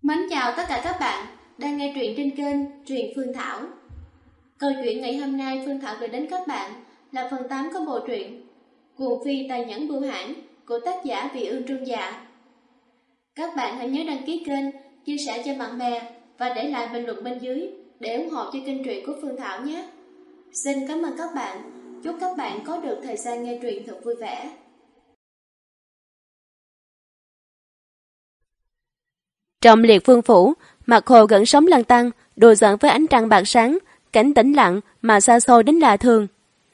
Mến chào tất cả các bạn đang nghe truyện trên kênh Truyện Phương Thảo. Câu chuyện ngày hôm nay Phương Thảo gửi đến các bạn là phần 8 của bộ truyện Cuồng Phi Tài Nhẫn Bưu Hãn của tác giả Vị Ương Trung Dạ. Các bạn hãy nhớ đăng ký kênh, chia sẻ cho bạn bè và để lại bình luận bên dưới để ủng hộ cho kênh truyện của Phương Thảo nhé. Xin cảm ơn các bạn. Chúc các bạn có được thời gian nghe truyện thật vui vẻ. Trong Liệt Vương phủ, mặt hồ gần sóng lăn tăn, đùa giỡn với ánh trăng bạc sáng, cảnh tĩnh lặng mà xa xôi đến lạ thường.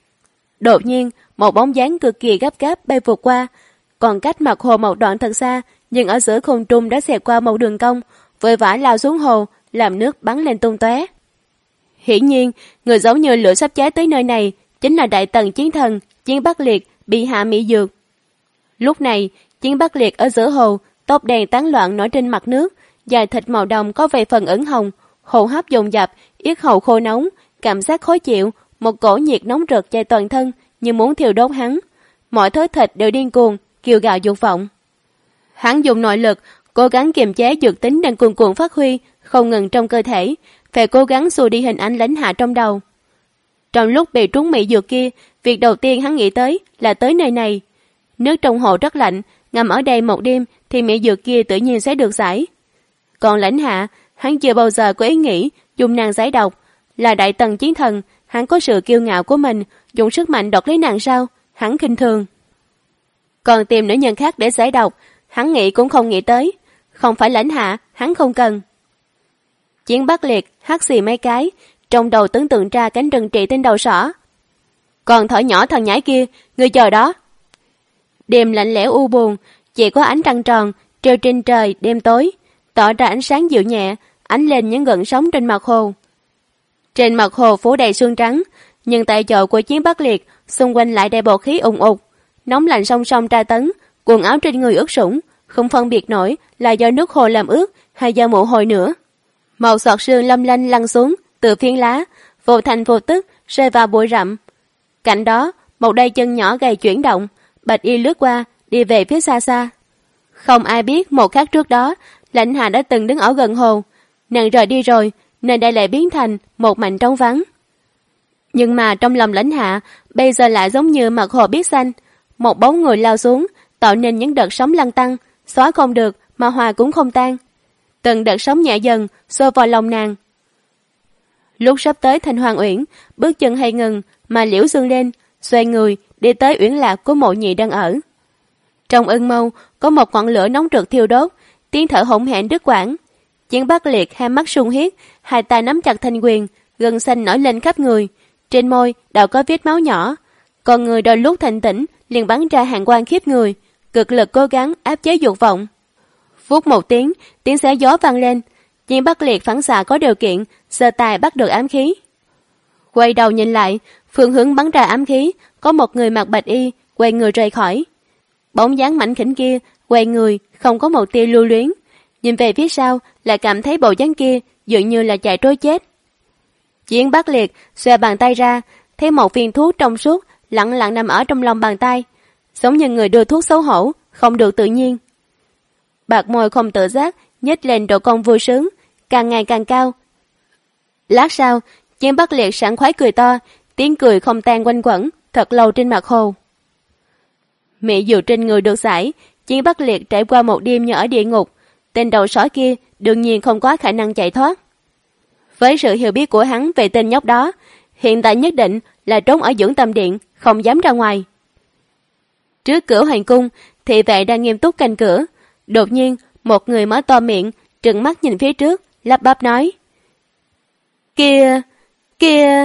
Đột nhiên, một bóng dáng cực kỳ gấp gáp bay vụt qua, còn cách mặt hồ một đoạn thật xa, nhưng ở giữa không trung đã xẹt qua một đường cong, vội vã lao xuống hồ, làm nước bắn lên tung tóe. Hiển nhiên, người giống như lửa sắp cháy tới nơi này chính là Đại Tần Chiến Thần, Chiến Bắc Liệt bị hạ mỹ dược. Lúc này, Chiến Bắc Liệt ở giữa hồ, tóc đen tán loạn nổi trên mặt nước, dài thịt màu đồng có vài phần ửng hồng, hô hấp dồn dập, yết hầu khô nóng, cảm giác khó chịu, một cổ nhiệt nóng rực chạy toàn thân như muốn thiêu đốt hắn. Mọi thớ thịt đều điên cuồng, kêu gào dục vọng. Hắn dùng nội lực, cố gắng kiềm chế dược tính đang cuồn cuộn phát huy, không ngừng trong cơ thể, phải cố gắng xua đi hình ảnh lãnh hạ trong đầu. Trong lúc bị trúng mỹ dược kia, việc đầu tiên hắn nghĩ tới là tới nơi này. Nước trong hồ rất lạnh, ngâm ở đây một đêm thì mỹ dược kia tự nhiên sẽ được giải. Còn lãnh hạ, hắn chưa bao giờ có ý nghĩ dùng nàng giải độc. Là Đại Tần Chiến Thần, hắn có sự kiêu ngạo của mình, dùng sức mạnh đoạt lấy nàng sao, hắn khinh thường. Còn tìm nữ nhân khác để giải độc, hắn nghĩ cũng không nghĩ tới. Không phải lãnh hạ, hắn không cần. Chiến Bắc Liệt hắt xì mấy cái, trong đầu tưởng tượng ra cánh rừng trị trên đầu sỏ. Còn thỏ nhỏ thằng nhãi kia, ngươi chờ đó. Đêm lạnh lẽo u buồn, chỉ có ánh trăng tròn treo trên trời đêm tối, tỏ ra ánh sáng dịu nhẹ, ánh lên những gợn sóng trên mặt hồ. Trên mặt hồ phủ đầy sương trắng, nhưng tại chỗ của Chiến Bắc Liệt, xung quanh lại đầy bọt khí ùn ụt, nóng lạnh song song tra tấn, quần áo trên người ướt sũng, không phân biệt nổi là do nước hồ làm ướt hay do mồ hôi nữa. Màu sọt sương lâm lanh lăn xuống từ phiến lá, vô thành vô tức rơi vào bụi rậm. Cạnh đó, một đôi chân nhỏ gầy chuyển động, Bạch Y lướt qua, đi về phía xa xa. Không ai biết một khắc trước đó, lãnh hạ đã từng đứng ở gần hồ. Nàng rời đi rồi, nên đây lại biến thành một mảnh trống vắng. Nhưng mà trong lòng lãnh hạ, bây giờ lại giống như mặt hồ biết xanh. Một bóng người lao xuống, tạo nên những đợt sóng lăn tăn, xóa không được mà hòa cũng không tan. Từng đợt sóng nhẹ dần, xô vào lòng nàng. Lúc sắp tới thành Hoàng Uyển, bước chân hay ngừng, mà liễu dương lên, xoay người, đi tới uyển lạc của Mộ Nhị đang ở. Trong ưng mâu, có một ngọn lửa nóng rực thiêu đốt, tiếng thở hổn hển đứt quãng. Chiến Bắc Liệt hai mắt sung huyết, hai tay nắm chặt thanh quyền, gân xanh nổi lên khắp người, trên môi đều có vết máu nhỏ. Còn người đôi lúc thành tỉnh liền bắn ra hàn quang khiếp người, cực lực cố gắng áp chế dục vọng. Vút một tiếng, tiếng xé gió vang lên. Chiến Bắc Liệt phản xạ có điều kiện, giơ tay bắt được ám khí. Quay đầu nhìn lại, phương hướng bắn ra ám khí, có một người mặc bạch y quay người rời khỏi. Bóng dáng mảnh khỉnh kia quay người, không có một tia lưu luyến. Nhìn về phía sau, lại cảm thấy bộ dáng kia dường như là chạy trối chết. Chiến Bắc Liệt xòe bàn tay ra, thấy một viên thuốc trong suốt lặng lặng nằm ở trong lòng bàn tay, giống như người đưa thuốc xấu hổ, không được tự nhiên. Bạc môi không tự giác nhếch lên độ cong vui sướng, càng ngày càng cao. Lát sau, Chiến Bắc Liệt sảng khoái cười to, tiếng cười không tan quanh quẩn thật lâu trên mặt hồ. Mỹ dược trên người được giải, Chiến Bắc Liệt trải qua một đêm như ở địa ngục. Tên đầu sói kia đương nhiên không có khả năng chạy thoát. Với sự hiểu biết của hắn về tên nhóc đó, hiện tại nhất định là trốn ở dưỡng tâm điện, không dám ra ngoài. Trước cửa hoàng cung, thị vệ đang nghiêm túc canh cửa. Đột nhiên, một người mở to miệng, trừng mắt nhìn phía trước, lắp bắp nói: Kia, kia.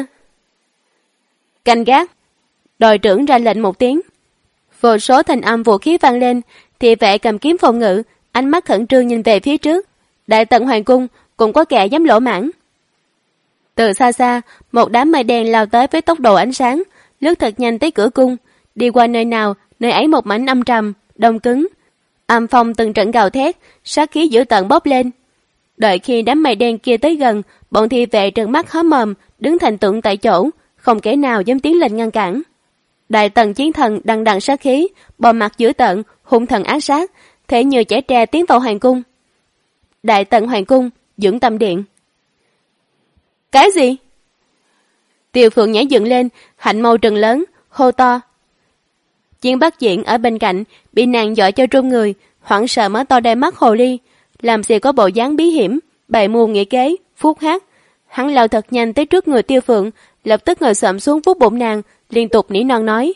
Canh gác. Đội trưởng ra lệnh một tiếng. Vô số thanh âm vũ khí vang lên, thị vệ cầm kiếm phòng ngự, ánh mắt khẩn trương nhìn về phía trước. Đại Tần hoàng cung cũng có kẻ dám lỗ mãng. Từ xa xa, một đám mây đen lao tới với tốc độ ánh sáng, lướt thật nhanh tới cửa cung. Đi qua nơi nào, nơi ấy một mảnh âm trầm, đông cứng. Âm phong từng trận gào thét, sát khí dữ tợn bốc lên. Đợi khi đám mây đen kia tới gần, bọn thị vệ trợn mắt há mồm, đứng thành tượng tại chỗ, không kẻ nào dám tiến lên ngăn cản. Đại Tần Chiến Thần đằng đằng sát khí, bò mặt dữ tợn, hung thần ác sát, thể như trẻ tre tiến vào hoàng cung. Đại Tần Hoàng cung, Dưỡng Tâm Điện. Cái gì? Tiêu Phượng nhảy dựng lên, hạnh mâu trừng lớn, hô to. Chiến Bắc Diễn ở bên cạnh bị nàng dọa cho run người, hoảng sợ mở to đôi mắt hồ ly, làm gì có bộ dáng bí hiểm, bày mưu nghĩa kế, phúc hát. Hắn lao thật nhanh tới trước người Tiêu Phượng, lập tức ngồi xổm xuống vuốt bụng nàng, liên tục nỉ non nói.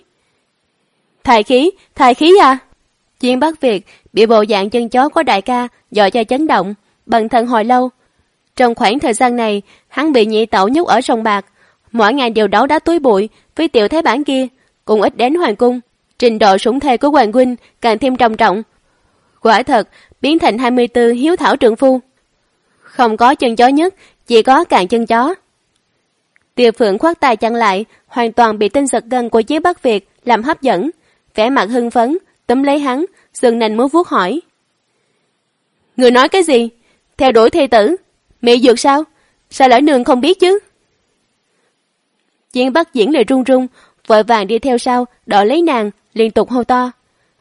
Thai khí à? Chiến Bắc Việt bị bộ dạng chân chó của đại ca dọa cho chấn động, bần thần hồi lâu. Trong khoảng thời gian này, hắn bị nhị tẩu nhốt ở sông Bạc, mỗi ngày đều đấu đá túi bụi với tiểu thái bản kia, cũng ít đến hoàng cung. Trình độ sủng thê của hoàng huynh càng thêm trầm trọng. Quả thật, biến thành 24 hiếu thảo trượng phu. Không có chân chó nhất, chỉ có càng chân chó. Tiêu Phượng khoát tay chặn lại, hoàn toàn bị tinh giật gân của Chiến Bắc Việt làm hấp dẫn, vẻ mặt hưng phấn, túm lấy hắn, sườn nành muốn vuốt hỏi. Người nói cái gì? Theo đuổi thê tử? Mị dược sao? Sao lỡ nương không biết chứ? Chiến Bắc Diễn lời run run, vội vàng đi theo sau, đỡ lấy nàng, liên tục hô to.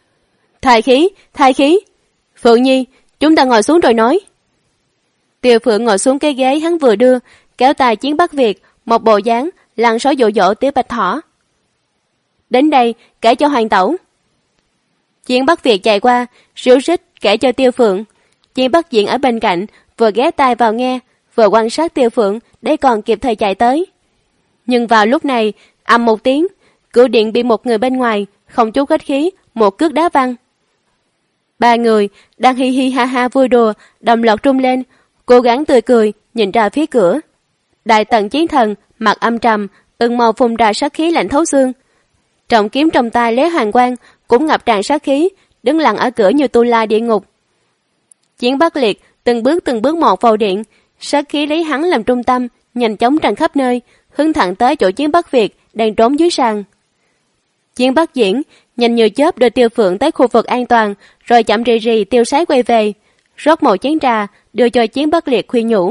Thai khí. Phượng Nhi, chúng ta ngồi xuống rồi nói. Tiêu Phượng ngồi xuống cái ghế hắn vừa đưa, kéo tay Chiến Bắc Việt, một bộ dáng lăn sói dỗ dỗ Tiểu Bạch Thỏ. Đến đây, kể cho hoàng tẩu. Chiến Bắc Việt chạy qua, ríu rít kể cho Tiêu Phượng. Chiến Bắc Diễn ở bên cạnh, vừa ghé tai vào nghe, vừa quan sát Tiêu Phượng để còn kịp thời chạy tới. Nhưng vào lúc này, ầm một tiếng, cửa điện bị một người bên ngoài, không chút khách khí, một cước đá văng. Ba người đang hi hi ha ha vui đùa, đồng loạt rung lên, cố gắng tươi cười nhìn ra phía cửa. Đại Tần Chiến Thần mặt âm trầm, ửng màu phun ra sát khí lạnh thấu xương. Trọng kiếm trong tay lóe hoàng quang, cũng ngập tràn sát khí, đứng lặng ở cửa như tu la địa ngục. Chiến Bắc Liệt từng bước một vào điện, sát khí lấy hắn làm trung tâm, nhanh chóng tràn khắp nơi, hướng thẳng tới chỗ Chiến Bắc Việt đang trốn dưới sàn. Chiến Bắc Diễn nhanh như chớp đưa Tiêu Phượng tới khu vực an toàn, rồi chậm rì rì tiêu sái quay về, rót một chén trà đưa cho Chiến Bắc Liệt khuyên nhủ.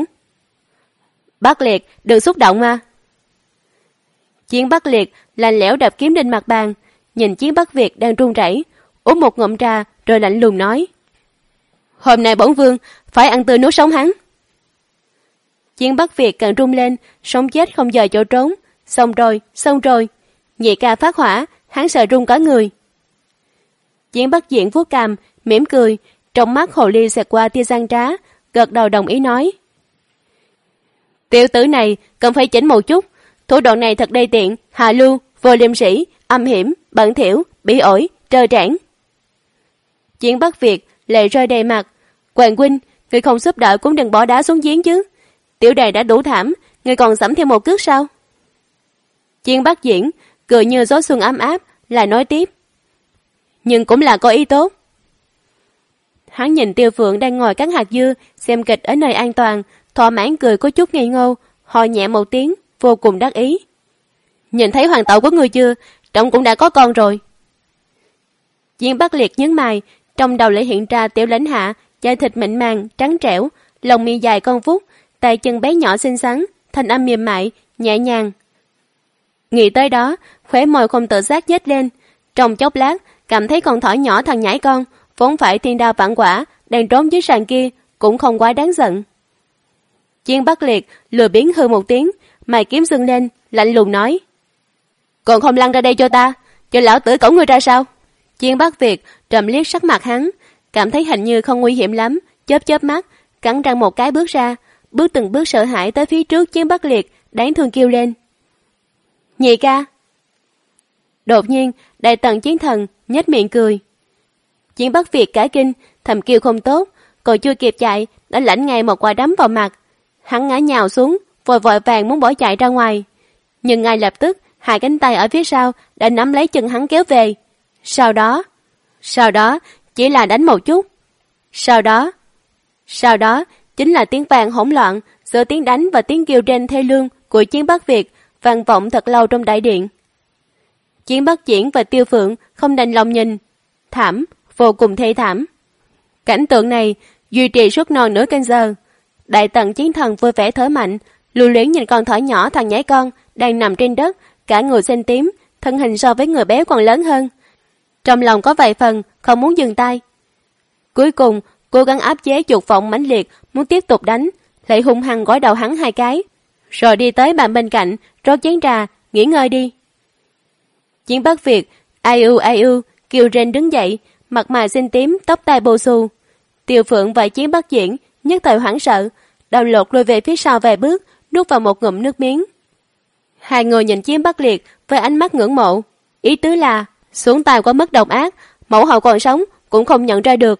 Bắc Liệt, đừng xúc động mà. Chiến Bắc Liệt lạnh lẽo đập kiếm lên mặt bàn, nhìn Chiến Bắc Việt đang run rẩy, uống một ngụm trà rồi lạnh lùng nói. Hôm nay bổn vương phải ăn tươi nuốt sống hắn. Chiến Bắc Việt càng run lên, sống chết không dời chỗ trốn. Xong rồi. Nhị ca phát hỏa, hắn sợ run cả người. Chiến Bắc Diễn vuốt cằm, mỉm cười, trong mắt hồ ly xẹt qua tia gian trá, gật đầu đồng ý nói. Tiểu tử này cần phải chỉnh một chút, thủ đoạn này thật đê tiện, hạ lưu, vô liêm sĩ, âm hiểm, bẩn thỉu, bỉ ổi, trơ trẽn. Chiến Bắc Việt lệ rơi đầy mặt. Hoàng huynh, người không giúp đỡ cũng đừng bỏ đá xuống giếng chứ. Tiểu đệ đã đủ thảm, người còn sẫm thêm một cước sao? Chiến Bắc Diễn cười như gió xuân ấm áp, lại nói tiếp. Nhưng cũng là có ý tốt. Hắn nhìn Tiêu Phượng đang ngồi cắn hạt dưa, xem kịch ở nơi an toàn, thỏa mãn cười có chút ngây ngô, ho nhẹ một tiếng, vô cùng đắc ý. Nhìn thấy hoàng tẩu của người chưa? Trọng cũng đã có con rồi. Chiến Bắc Liệt nhướng mày, trong đầu lại hiện ra Tiểu Lãnh Hạ, da thịt mịn màng, trắng trẻo, lông mi dài con vút, tay chân bé nhỏ xinh xắn, thanh âm mềm mại, nhẹ nhàng. Nghĩ tới đó, khóe môi không tự giác nhếch lên, trong chốc lát cảm thấy con thỏ nhỏ thằng nhãi con, vốn phải thiên đao vạn quả, đang trốn dưới sàn kia, cũng không quá đáng giận. Chiến Bắc Liệt lừa biếng hư một tiếng, mày kiếm dưng lên, lạnh lùng nói. Còn không lăn ra đây cho ta, cho lão tử cõng ngươi ra sao? Chiến Bắc Việt trầm liếc sắc mặt hắn, cảm thấy hình như không nguy hiểm lắm, chớp mắt, cắn răng một cái bước ra, từng bước sợ hãi tới phía trước Chiến Bắc Liệt, đáng thương kêu lên. Nhị ca. Đột nhiên, Đại Tần Chiến Thần nhếch miệng cười. Chiến Bắc Việt cả kinh, thầm kêu không tốt, còn chưa kịp chạy, đã lãnh ngay một quả đấm vào mặt. Hắn ngã nhào xuống, vội vàng muốn bỏ chạy ra ngoài. Nhưng ngay lập tức, hai cánh tay ở phía sau đã nắm lấy chân hắn kéo về. Sau đó, chỉ là đánh một chút. Sau đó, chính là tiếng vang hỗn loạn giữa tiếng đánh và tiếng kêu rên thê lương của Chiến Bắc Việt vang vọng thật lâu trong đại điện. Chiến Bắc Diễn và Tiêu Phượng không đành lòng nhìn, thảm, vô cùng thê thảm. Cảnh tượng này duy trì suốt non nửa canh giờ. Đại Tần Chiến Thần vui vẻ thở mạnh, lưu luyến nhìn con thỏ nhỏ thằng nhãi con đang nằm trên đất, cả người xanh tím, thân hình so với người bé còn lớn hơn. Trong lòng có vài phần không muốn dừng tay. Cuối cùng cố gắng áp chế dục vọng mãnh liệt muốn tiếp tục đánh, lại hung hăng gõ đầu hắn 2 cái, rồi đi tới bàn bên cạnh rót chén trà nghỉ ngơi đi. Chiến Bắc Việt ai u kêu rên đứng dậy, mặt mày xinh tím, tóc tai bù xù. Tiêu Phượng và Chiến Bắc Diễn nhất thời hoảng sợ, đầu lột lùi về phía sau vài bước, nuốt vào một ngụm nước miếng. 2 người nhìn Chiến Bắc Liệt với ánh mắt ngưỡng mộ, ý tứ là xuống tay quá mức độc ác, mẫu hậu còn sống cũng không nhận ra được.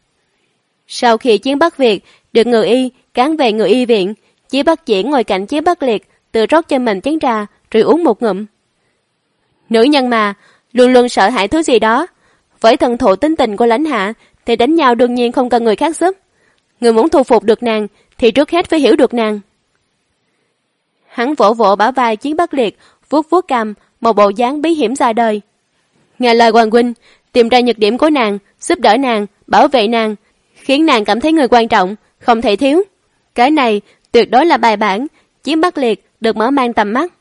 Sau khi Chiến Bắc Việt được người y cán về người y viện, Chiến Bắc Diễn ngồi cạnh Chiến Bắc Liệt, tự rót cho mình chén trà rồi uống một ngụm. Nữ nhân mà luôn luôn sợ hãi thứ gì đó, với thần thụ tính tình của lãnh hạ thì đánh nhau đương nhiên không cần người khác giúp. Người muốn thu phục được nàng thì trước hết phải hiểu được nàng. Hắn vỗ vỗ bả vai Chiến Bắc Liệt, vuốt vuốt cằm, một bộ dáng bí hiểm ra đời. Nghe lời hoàng huynh, tìm ra nhược điểm của nàng, giúp đỡ nàng, bảo vệ nàng, khiến nàng cảm thấy người quan trọng, không thể thiếu. Cái này tuyệt đối là bài bản. Chiến Bắc Liệt được mở mang tầm mắt.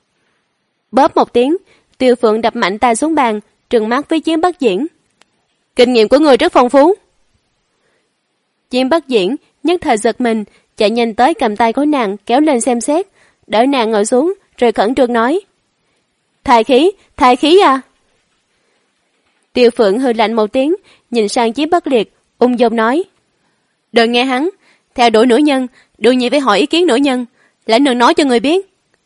Bóp một tiếng, Tiêu Phượng đập mạnh tay xuống bàn, trừng mắt với Chiến Bắc Diễn. Kinh nghiệm của người rất phong phú. Chiến Bắc Diễn nhất thời giật mình, chạy nhanh tới cầm tay của nàng kéo lên xem xét, đỡ nàng ngồi xuống rồi khẩn trương nói. Thai khí à? Tiêu Phượng hừ lạnh một tiếng, nhìn sang Chiến Bắc Liệt, ung dung nói. Đừng nghe hắn, theo đuổi nữ nhân, đương nhiên phải hỏi ý kiến nữ nhân, lãnh nương nói cho người biết.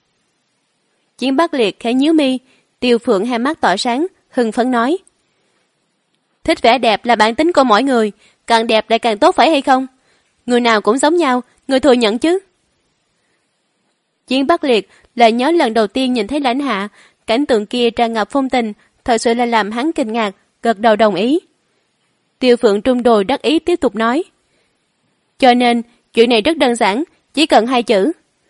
Chiến Bắc Liệt khẽ nhíu mi, Tiêu Phượng hai mắt tỏa sáng, hưng phấn nói. Thích vẻ đẹp là bản tính của mỗi người, càng đẹp lại càng tốt phải hay không? Người nào cũng giống nhau, người thừa nhận chứ. Chiến Bắc Liệt lại nhớ lần đầu tiên nhìn thấy lãnh hạ, cảnh tượng kia tràn ngập phong tình, thật sự là làm hắn kinh ngạc, gật đầu đồng ý. Tiêu Phượng trung đồi đắc ý tiếp tục nói. Cho nên, chuyện này rất đơn giản, chỉ cần 2 chữ.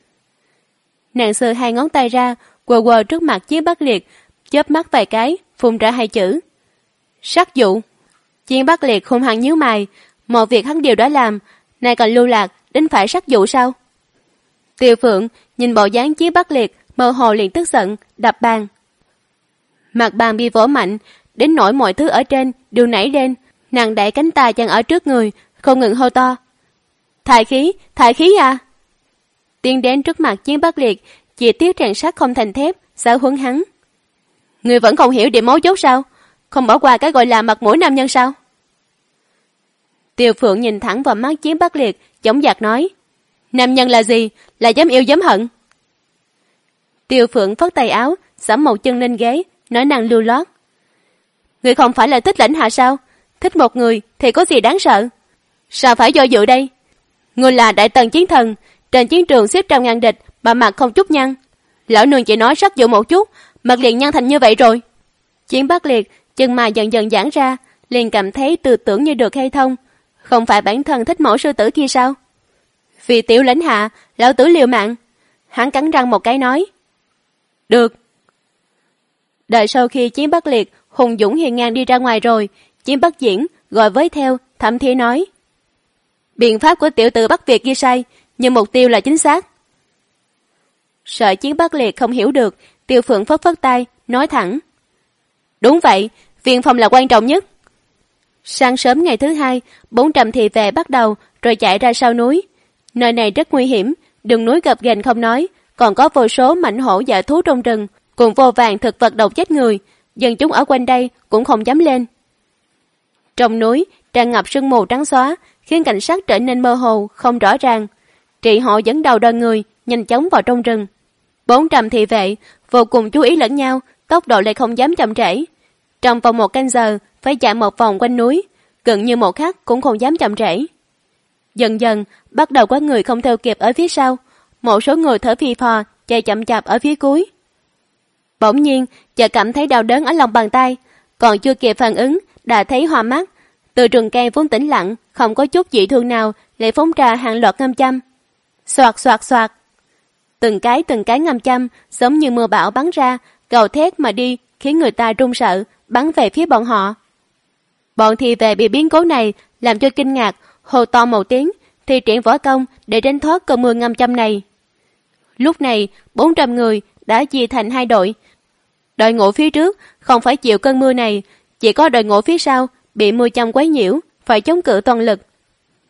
Nàng sờ 2 ngón tay ra, quờ quờ trước mặt Chiến Bắc Liệt, chớp mắt vài cái, phun ra 2 chữ. Sắc dụ. Chiến Bắc Liệt hung hăng nhíu mày, một việc hắn đều đã làm, nay còn lưu lạc, đến phải sắc dụ sao? Tiêu Phượng nhìn bộ dáng Chiến Bắc Liệt, mơ hồ liền tức giận, đập bàn. Mặt bàn bị vỗ mạnh, đến nỗi mọi thứ ở trên đều nảy lên, nàng đẩy cánh tay chặn ở trước người, không ngừng hô to. Thai khí à? Tiến đến trước mặt Chiến Bắc Liệt, chỉ tiếc rèn sắt không thành thép, giáo huấn hắn. Người vẫn không hiểu điểm mấu chốt sao? Không bỏ qua cái gọi là mặt mũi nam nhân sao? Tiêu Phượng nhìn thẳng vào mắt Chiến Bắc Liệt, dõng dạc nói. Nam nhân là gì? Là dám yêu dám hận. Tiêu Phượng phất tay áo, giẫm một chân lên ghế, nói năng lưu loát. Người không phải là thích lãnh hạ sao? Thích một người thì có gì đáng sợ? Sao phải do dự đây? Người là đại tần chiến thần, trên chiến trường xếp trăm ngàn địch mà mặt không chút nhăn. Lão nương chỉ nói sắc dụ một chút, mặt liền nhăn thành như vậy rồi. Chiến Bắc Liệt chân mày dần dần giãn ra, liền cảm thấy tư tưởng như được khai thông. Không phải bản thân thích mẫu sư tử kia sao? Vì tiểu lãnh hạ, lão tử liều mạng. Hắn cắn răng một cái nói. Được. Đợi sau khi Chiến Bắc Liệt hùng dũng hiền ngang đi ra ngoài rồi, Chiến Bắc Diễn gọi với theo, thậm thía nói. Biện pháp của tiểu tử Bắc Việt ghi sai, nhưng mục tiêu là chính xác. Sợ Chiến Bắc Liệt không hiểu được, Tiêu Phượng phất phất tay, nói thẳng. Đúng vậy, viên phòng là quan trọng nhất. Sáng sớm ngày thứ 2, 400 thị vệ bắt đầu rồi chạy ra sau núi. Nơi này rất nguy hiểm, đường núi gập ghềnh không nói, còn có vô số mãnh hổ dã thú trong rừng, cùng vô vàn thực vật độc chết người, dân chúng ở quanh đây cũng không dám lên. Trong núi tràn ngập sương mù trắng xóa, khiến cảnh sát trở nên mơ hồ, không rõ ràng. Trị họ dẫn đầu đoàn người nhanh chóng vào trong rừng. 400 thị vệ vô cùng chú ý lẫn nhau, tốc độ lại không dám chậm trễ. Trong vòng 1 canh giờ phải chạy một vòng quanh núi, gần như một khắc cũng không dám chậm trễ. Dần dần bắt đầu có người không theo kịp ở phía sau, một số người thở phì phò chạy chậm chạp ở phía cuối. Bỗng nhiên chợt cảm thấy đau đớn ở lòng bàn tay, còn chưa kịp phản ứng đã thấy hoa mắt. Từ rừng cây vốn tĩnh lặng, không có chút dị thường nào, lại phóng ra hàng loạt ngâm châm. Xoạt xoạt xoạt. Từng cái ngâm châm giống như mưa bão bắn ra, gào thét mà đi, khiến người ta run sợ, bắn về phía bọn họ. Bọn thị vệ bị biến cố này làm cho kinh ngạc, hô to một tiếng, thì triển võ công để tránh thoát cơn mưa ngâm châm này. Lúc này 400 người đã chia thành 2 đội. Đội ngũ phía trước không phải chịu cơn mưa này, chỉ có đội ngũ phía sau bị mưa châm quấy nhiễu, phải chống cự toàn lực,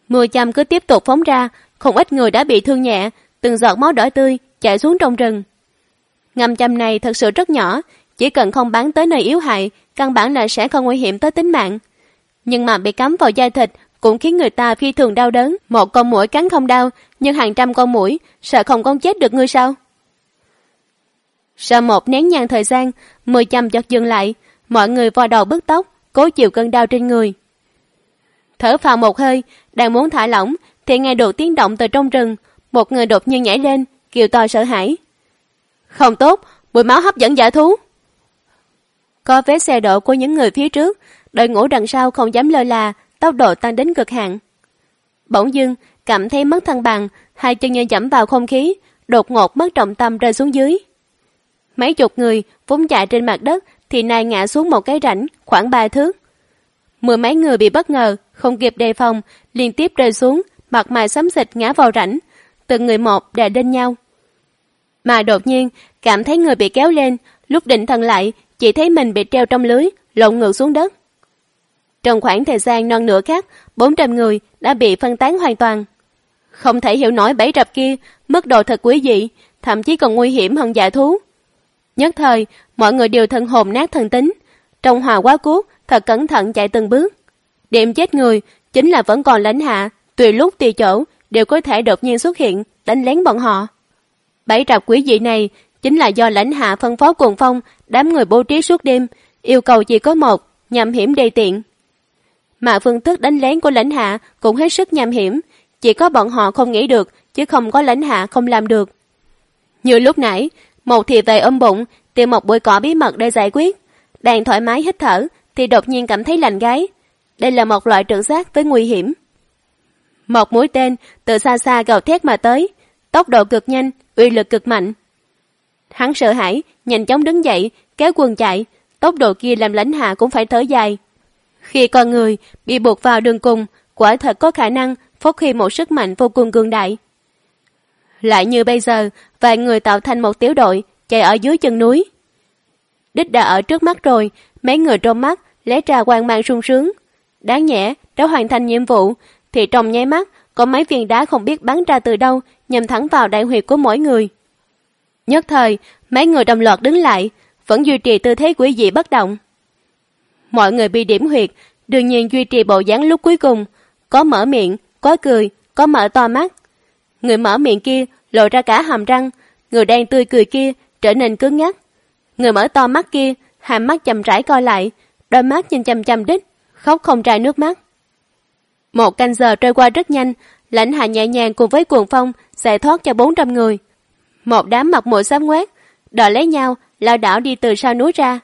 Mưa châm cứ tiếp tục phóng ra, không ít người đã bị thương nhẹ, từng giọt máu đỏ tươi chảy xuống trong rừng. Ngầm châm này thật sự rất nhỏ, chỉ cần không bắn tới nơi yếu hại, căn bản là sẽ không nguy hiểm tới tính mạng. Nhưng mà bị cắm vào da thịt cũng khiến người ta phi thường đau đớn. Một con muỗi cắn không đau, nhưng hàng trăm con muỗi sợ không con chết được ngươi sao? Sau một nén nhang thời gian, mưa châm chợt dừng lại, mọi người vò đầu bứt tóc, cố chịu cơn đau trên người. Thở phào một hơi, đang muốn thả lỏng thì nghe được tiếng động từ trong rừng, một người đột nhiên nhảy lên, kêu to sợ hãi. Không tốt, mùi máu hấp dẫn dã thú. Có vết xe đổ của những người phía trước, đội ngũ đằng sau không dám lơ là, tốc độ tăng đến cực hạn. Bỗng dưng cảm thấy mất thăng bằng, hai chân như dẫm vào không khí, đột ngột mất trọng tâm rơi xuống dưới. Mấy chục người vốn chạy trên mặt đất thì nay ngã xuống một cái rãnh khoảng 3 thước. Mười mấy người bị bất ngờ, không kịp đề phòng, liên tiếp rơi xuống, mặt mày xám xịt ngã vào rãnh, từng người một đè lên nhau. Mà đột nhiên cảm thấy người bị kéo lên, lúc định thần lại chỉ thấy mình bị treo trong lưới, lộn ngược xuống đất. Trong khoảng thời gian non nửa khác, 400 người đã bị phân tán hoàn toàn. Không thể hiểu nổi bẫy rập kia, mức độ thật quý dị, thậm chí còn nguy hiểm hơn dã thú. Nhất thời, mọi người đều thân hồn nát thần tính, trong hòa quá cuốc, thật cẩn thận chạy từng bước. Điểm chết người chính là vẫn còn Lãnh Hạ, tùy lúc tùy chỗ đều có thể đột nhiên xuất hiện, đánh lén bọn họ. Bẫy rập quý dị này chính là do Lãnh Hạ phân phó Cuồng Phong đám người bố trí suốt đêm, yêu cầu chỉ có một, nhằm hiểm đề tiện. Mà phương thức đánh lén của Lãnh Hạ cũng hết sức nham hiểm, chỉ có bọn họ không nghĩ được, chứ không có Lãnh Hạ không làm được. Như lúc nãy, một thị vệ ôm bụng tìm một bụi cỏ bí mật để giải quyết, đang thoải mái hít thở thì đột nhiên cảm thấy lạnh gáy. Đây là một loại trực giác với nguy hiểm. Một mũi tên từ xa xa gào thét mà tới, tốc độ cực nhanh, uy lực cực mạnh. Hắn sợ hãi, nhanh chóng đứng dậy, kéo quần chạy, tốc độ kia làm Lãnh Hạ cũng phải thở dài. Khi con người bị buộc vào đường cùng, quả thật có khả năng phát huy một sức mạnh vô cùng cường đại. Lại như bây giờ, vài người tạo thành một tiểu đội chạy ở dưới chân núi. Đích đã ở trước mắt rồi, mấy người trong mắt lóe ra quang mang sung sướng. Đáng nhẽ đã hoàn thành nhiệm vụ thì trong nháy mắt có mấy viên đá không biết bắn ra từ đâu nhằm thẳng vào đại huyệt của mỗi người. Nhất thời, mấy người đồng loạt đứng lại, vẫn duy trì tư thế quỷ dị bất động. Mọi người bị điểm huyệt, đương nhiên duy trì bộ dáng lúc cuối cùng, có mở miệng, có cười, có mở to mắt. Người mở miệng kia lộ ra cả hàm răng, người đang tươi cười kia trở nên cứng ngắc. Người mở to mắt kia, hai mắt chậm rãi co lại, đôi mắt nhìn chằm chằm đích, khóc không ra nước mắt. Một canh giờ trôi qua rất nhanh, Lãnh Hạ nhẹ nhàng cùng với Cuồng Phong giải thoát cho 400 người. Một đám mặt mũi xám ngoét, đòi lấy nhau, lao đảo đi từ sau núi ra.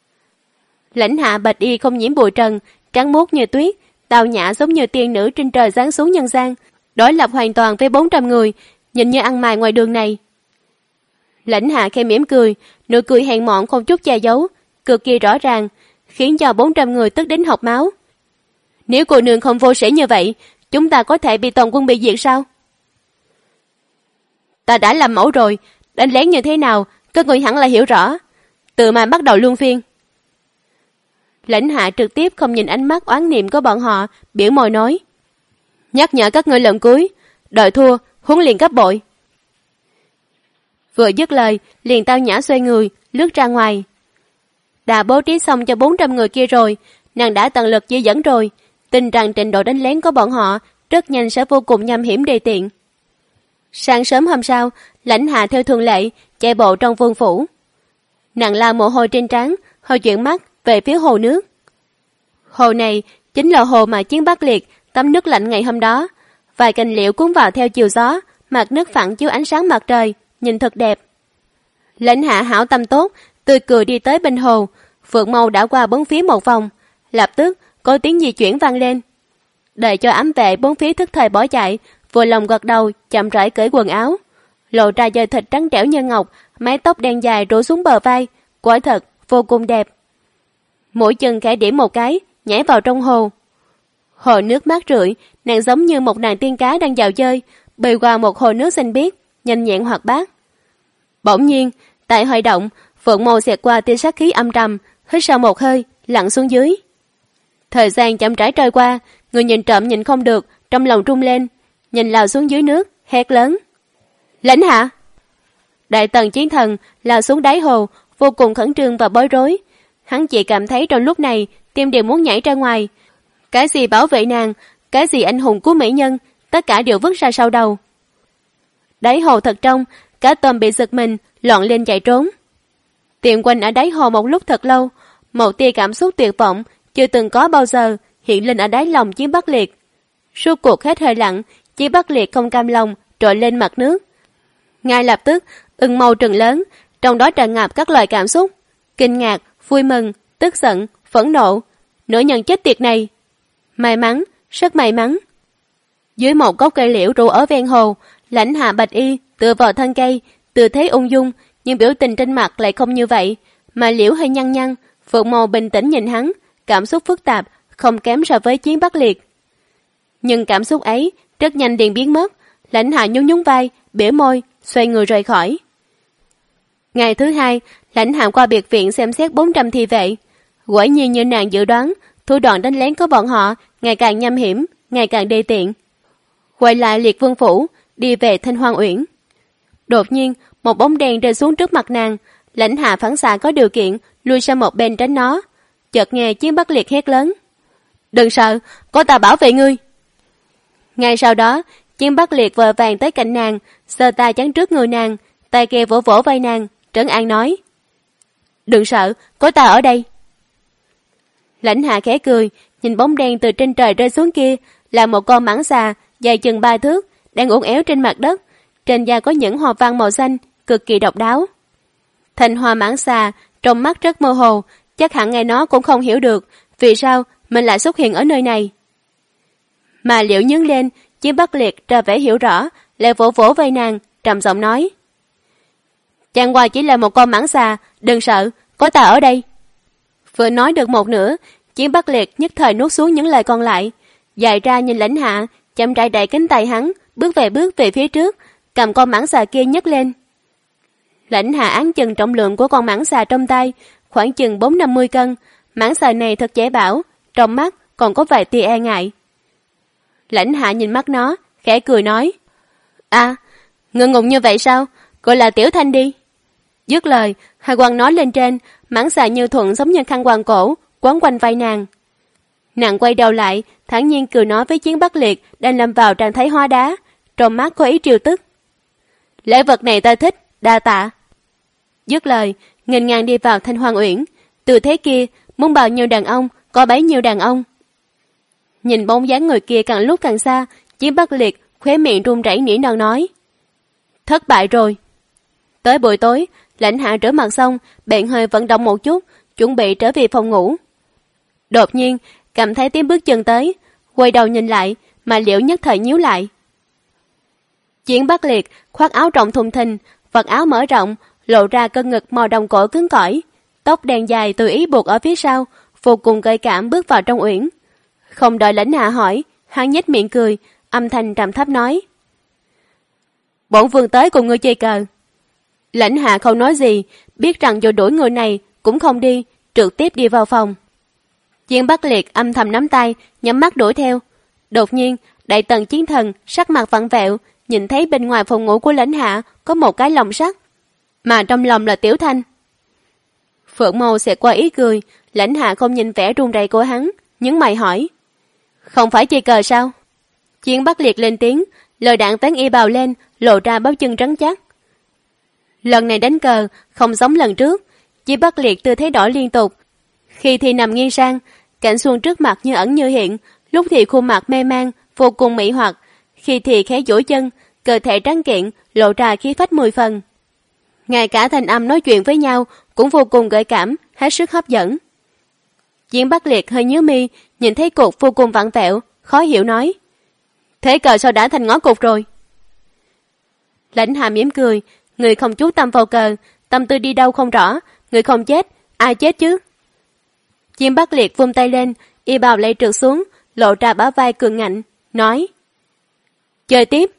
Lãnh Hạ bạch y không nhiễm bụi trần, trắng muốt như tuyết, tào nhã giống như tiên nữ trên trời giáng xuống nhân gian, đối lập hoàn toàn với 400 người, nhìn như ăn mày ngoài đường này. Lãnh Hạ khẽ mỉm cười, nụ cười hèn mọn không chút che giấu, cực kỳ rõ ràng, khiến cho 400 người tức đến học máu. Nếu cô nương không vô sĩ như vậy, chúng ta có thể bị toàn quân bị diệt sao? Ta đã làm mẫu rồi, đánh lén như thế nào, các người hẳn là hiểu rõ. Từ mà bắt đầu luân phiên. Lãnh Hạ trực tiếp không nhìn ánh mắt oán niệm của bọn họ, biểu môi nói. Nhắc nhở các ngươi lần cuối, đợi thua, huấn luyện gấp bội. Vừa dứt lời, liền tao nhã xoay người, lướt ra ngoài. Đã bố trí xong cho 400 người kia rồi, nàng đã tận lực chỉ dẫn rồi, tin rằng trình độ đánh lén của bọn họ rất nhanh sẽ vô cùng nham hiểm đề tiện. Sáng sớm hôm sau, Lãnh Hạ theo thường lệ chạy bộ trong vương phủ. Nàng lau mồ hôi trên trán, hơi chuyển mắt về phía hồ nước. Hồ này chính là hồ mà Chiến Bắc Liệt tắm nước lạnh ngày hôm đó. Vài cành liễu cuốn vào theo chiều gió, mặt nước phản chiếu ánh sáng mặt trời, nhìn thật đẹp. Lãnh Hạ hảo tâm tốt, tươi cười đi tới bên hồ, phượng mâu đã qua bốn phía một vòng, lập tức có tiếng di chuyển vang lên. Đợi cho ám vệ bốn phía thức thời bỏ chạy, vừa lòng gật đầu, chậm rãi cởi quần áo, lộ ra da thịt trắng trẻo như ngọc, mái tóc đen dài rủ xuống bờ vai, quả thật vô cùng đẹp. Mỗi chân khẽ điểm một cái, nhảy vào trong hồ. Hồ nước mát rượi, nàng giống như một nàng tiên cá đang dạo chơi, bơi qua một hồ nước xanh biếc, nhanh nhẹn hoạt bát. Bỗng nhiên, tại hơi động, phượng mâu xẹt qua tia sát khí âm trầm, hít sâu một hơi, lặn xuống dưới. Thời gian chậm rãi trôi qua, người nhìn trộm nhìn không được, trong lòng trung lên, nhìn lao xuống dưới nước, hét lớn. Lãnh Hạ! Đại tần chiến thần lao xuống đáy hồ, vô cùng khẩn trương và bối rối. Hắn chỉ cảm thấy trong lúc này tim đều muốn nhảy ra ngoài. Cái gì bảo vệ nàng, cái gì anh hùng cứu mỹ nhân, tất cả đều vứt ra sau đầu. Đáy hồ thật trong, cá tôm bị giật mình, loạn lên chạy trốn. Tiện quanh ở đáy hồ một lúc thật lâu, một tia cảm xúc tuyệt vọng chưa từng có bao giờ hiện lên ở đáy lòng Chiến Bắc Liệt. Suốt cuộc hết hơi lặng, Chiến Bắc Liệt không cam lòng trồi lên mặt nước. Ngay lập tức, ưng mâu trừng lớn, trong đó tràn ngập các loại cảm xúc: kinh ngạc, vui mừng, tức giận, phẫn nộ. Nữ nhân chết tiệt này! May mắn, rất may mắn. Dưới một gốc cây liễu rụ ở ven hồ, Lãnh Hạ bạch y tựa vào thân cây, tư thế ung dung, nhưng biểu tình trên mặt lại không như vậy, mà liễu hơi nhăn nhăn. Phượng Mâu bình tĩnh nhìn hắn, cảm xúc phức tạp, không kém so với Chiến Bắc Liệt. Nhưng cảm xúc ấy rất nhanh liền biến mất. Lãnh Hạ nhún nhún vai, bỉa môi, xoay người rời khỏi. Ngày thứ hai, Lãnh Hạ qua biệt viện xem xét 400 thi vệ. Quả nhiên như nàng dự đoán, thủ đoạn đánh lén của bọn họ ngày càng nham hiểm, ngày càng đê tiện. Quay lại Liệt Vương phủ, đi về Thanh Hoang Uyển. Đột nhiên, một bóng đen rơi xuống trước mặt nàng. Lãnh Hạ phản xạ có điều kiện lui sang một bên tránh nó. Chợt nghe Chiến Bắc Liệt hét lớn. Đừng sợ, có ta bảo vệ ngươi. Ngay sau đó, Chiến Bắc Liệt vội vàng tới cạnh nàng, giơ tay chắn trước người nàng, tay kia vỗ vỗ vai nàng, trấn an nói. Đừng sợ, có ta ở đây. Lãnh Hạ khẽ cười, nhìn bóng đen từ trên trời rơi xuống kia, là một con mãng xà dài chừng 3 thước, đang uốn éo trên mặt đất. Trên da có những hoa văn màu xanh, cực kỳ độc đáo. Thanh hoa mãng xà trong mắt rất mơ hồ, chắc hẳn ngay nó cũng không hiểu được vì sao mình lại xuất hiện ở nơi này. Mà Liễu nhướng lên, Chiến Bắc Liệt ra vẻ hiểu rõ, lại vỗ vỗ vai nàng, trầm giọng nói. Chẳng qua chỉ là một con mãng xà, đừng sợ, có ta ở đây. Vừa nói được một nửa, Chiến Bắc Liệt nhất thời nuốt xuống những lời còn lại, dài ra nhìn Lãnh Hạ, chậm rãi đẩy cánh tay hắn, bước về phía trước, cầm con mãng xà kia nhấc lên. Lãnh Hạ áng chừng trọng lượng của con mãng xà trong tay, khoảng chừng 450 cân. Mãng xà này thật dễ bảo, trong mắt còn có vài tia e ngại. Lãnh Hạ nhìn mắt nó, khẽ cười nói. À, ngượng ngùng như vậy sao? Gọi là Tiểu Thanh đi. Dứt lời, hai quăng nói lên trên, mãng xà như thuận giống như khăn quàng cổ, quấn quanh vai nàng. Nàng quay đầu lại, thản nhiên cười nói với Chiến Bắc Liệt đang lâm vào trạng thái hóa đá, trong mắt có ý trêu tức. Lễ vật này ta thích, đa tạ. Dứt lời, nghênh ngang đi vào Thanh Hoang Uyển. Từ thế kia, muốn bao nhiêu đàn ông, có bấy nhiêu đàn ông. Nhìn bóng dáng người kia càng lúc càng xa, Chiến Bắc Liệt khóe miệng run rẩy nỉ non nói. Thất bại rồi. Tới buổi tối, Lãnh Hạ rửa mặt xong, bèn hơi vận động một chút, chuẩn bị trở về phòng ngủ. Đột nhiên, cảm thấy tiếng bước chân tới, quay đầu nhìn lại, mà Liễu nhất thời nhíu lại. Chiến Bắc Liệt khoác áo rộng thùng thình, vật áo mở rộng, lộ ra cơ ngực màu đồng cổ cứng cỏi, tóc đen dài tùy ý buộc ở phía sau, vô cùng gợi cảm bước vào trong uyển. Không đợi Lãnh Hạ hỏi, hắn nhếch miệng cười, âm thanh trầm thấp nói. Bổn vương tới cùng ngươi chơi cờ. Lãnh Hạ không nói gì, biết rằng dù đuổi người này cũng không đi, trực tiếp đi vào phòng. Chiến Bắc Liệt âm thầm nắm tay, nhắm mắt đuổi theo. Đột nhiên, Đại Tần chiến thần sắc mặt vặn vẹo, nhìn thấy bên ngoài phòng ngủ của Lãnh Hạ có một cái lồng sắt, mà trong lòng là Tiểu Thanh. Phượng Mâu xẹt qua ý cười, Lãnh Hạ không nhìn vẻ run rẩy của hắn, nhướng mày hỏi. Không phải chơi cờ sao? Chiến Bắc Liệt lên tiếng, lời đạn tán y bào lên, lộ ra bắp chân rắn chắc. Lần này đánh cờ không giống lần trước, Chiến Bắc Liệt tư thế đổi liên tục. Khi thì nằm nghiêng sang, cảnh xuông trước mặt như ẩn như hiện, lúc thì khuôn mặt mê man, vô cùng mỹ hoặc, khi thì khẽ duỗi chân, cơ thể trắng kiện, lộ ra khí phách 10 phần. Ngay cả thành âm nói chuyện với nhau cũng vô cùng gợi cảm, hết sức hấp dẫn. Chiến Bắc Liệt hơi nhíu mi, nhìn thấy cục vô cùng vặn vẹo, khó hiểu nói. Thế cờ sao đã thành ngó cục rồi? Lãnh Hạ mỉm cười, người không chú tâm vào cờ, tâm tư đi đâu không rõ, người không chết, ai chết chứ? Chiến Bắc Liệt vung tay lên, y bào lại trượt xuống, lộ ra bả vai cường ngạnh, nói. Chơi tiếp.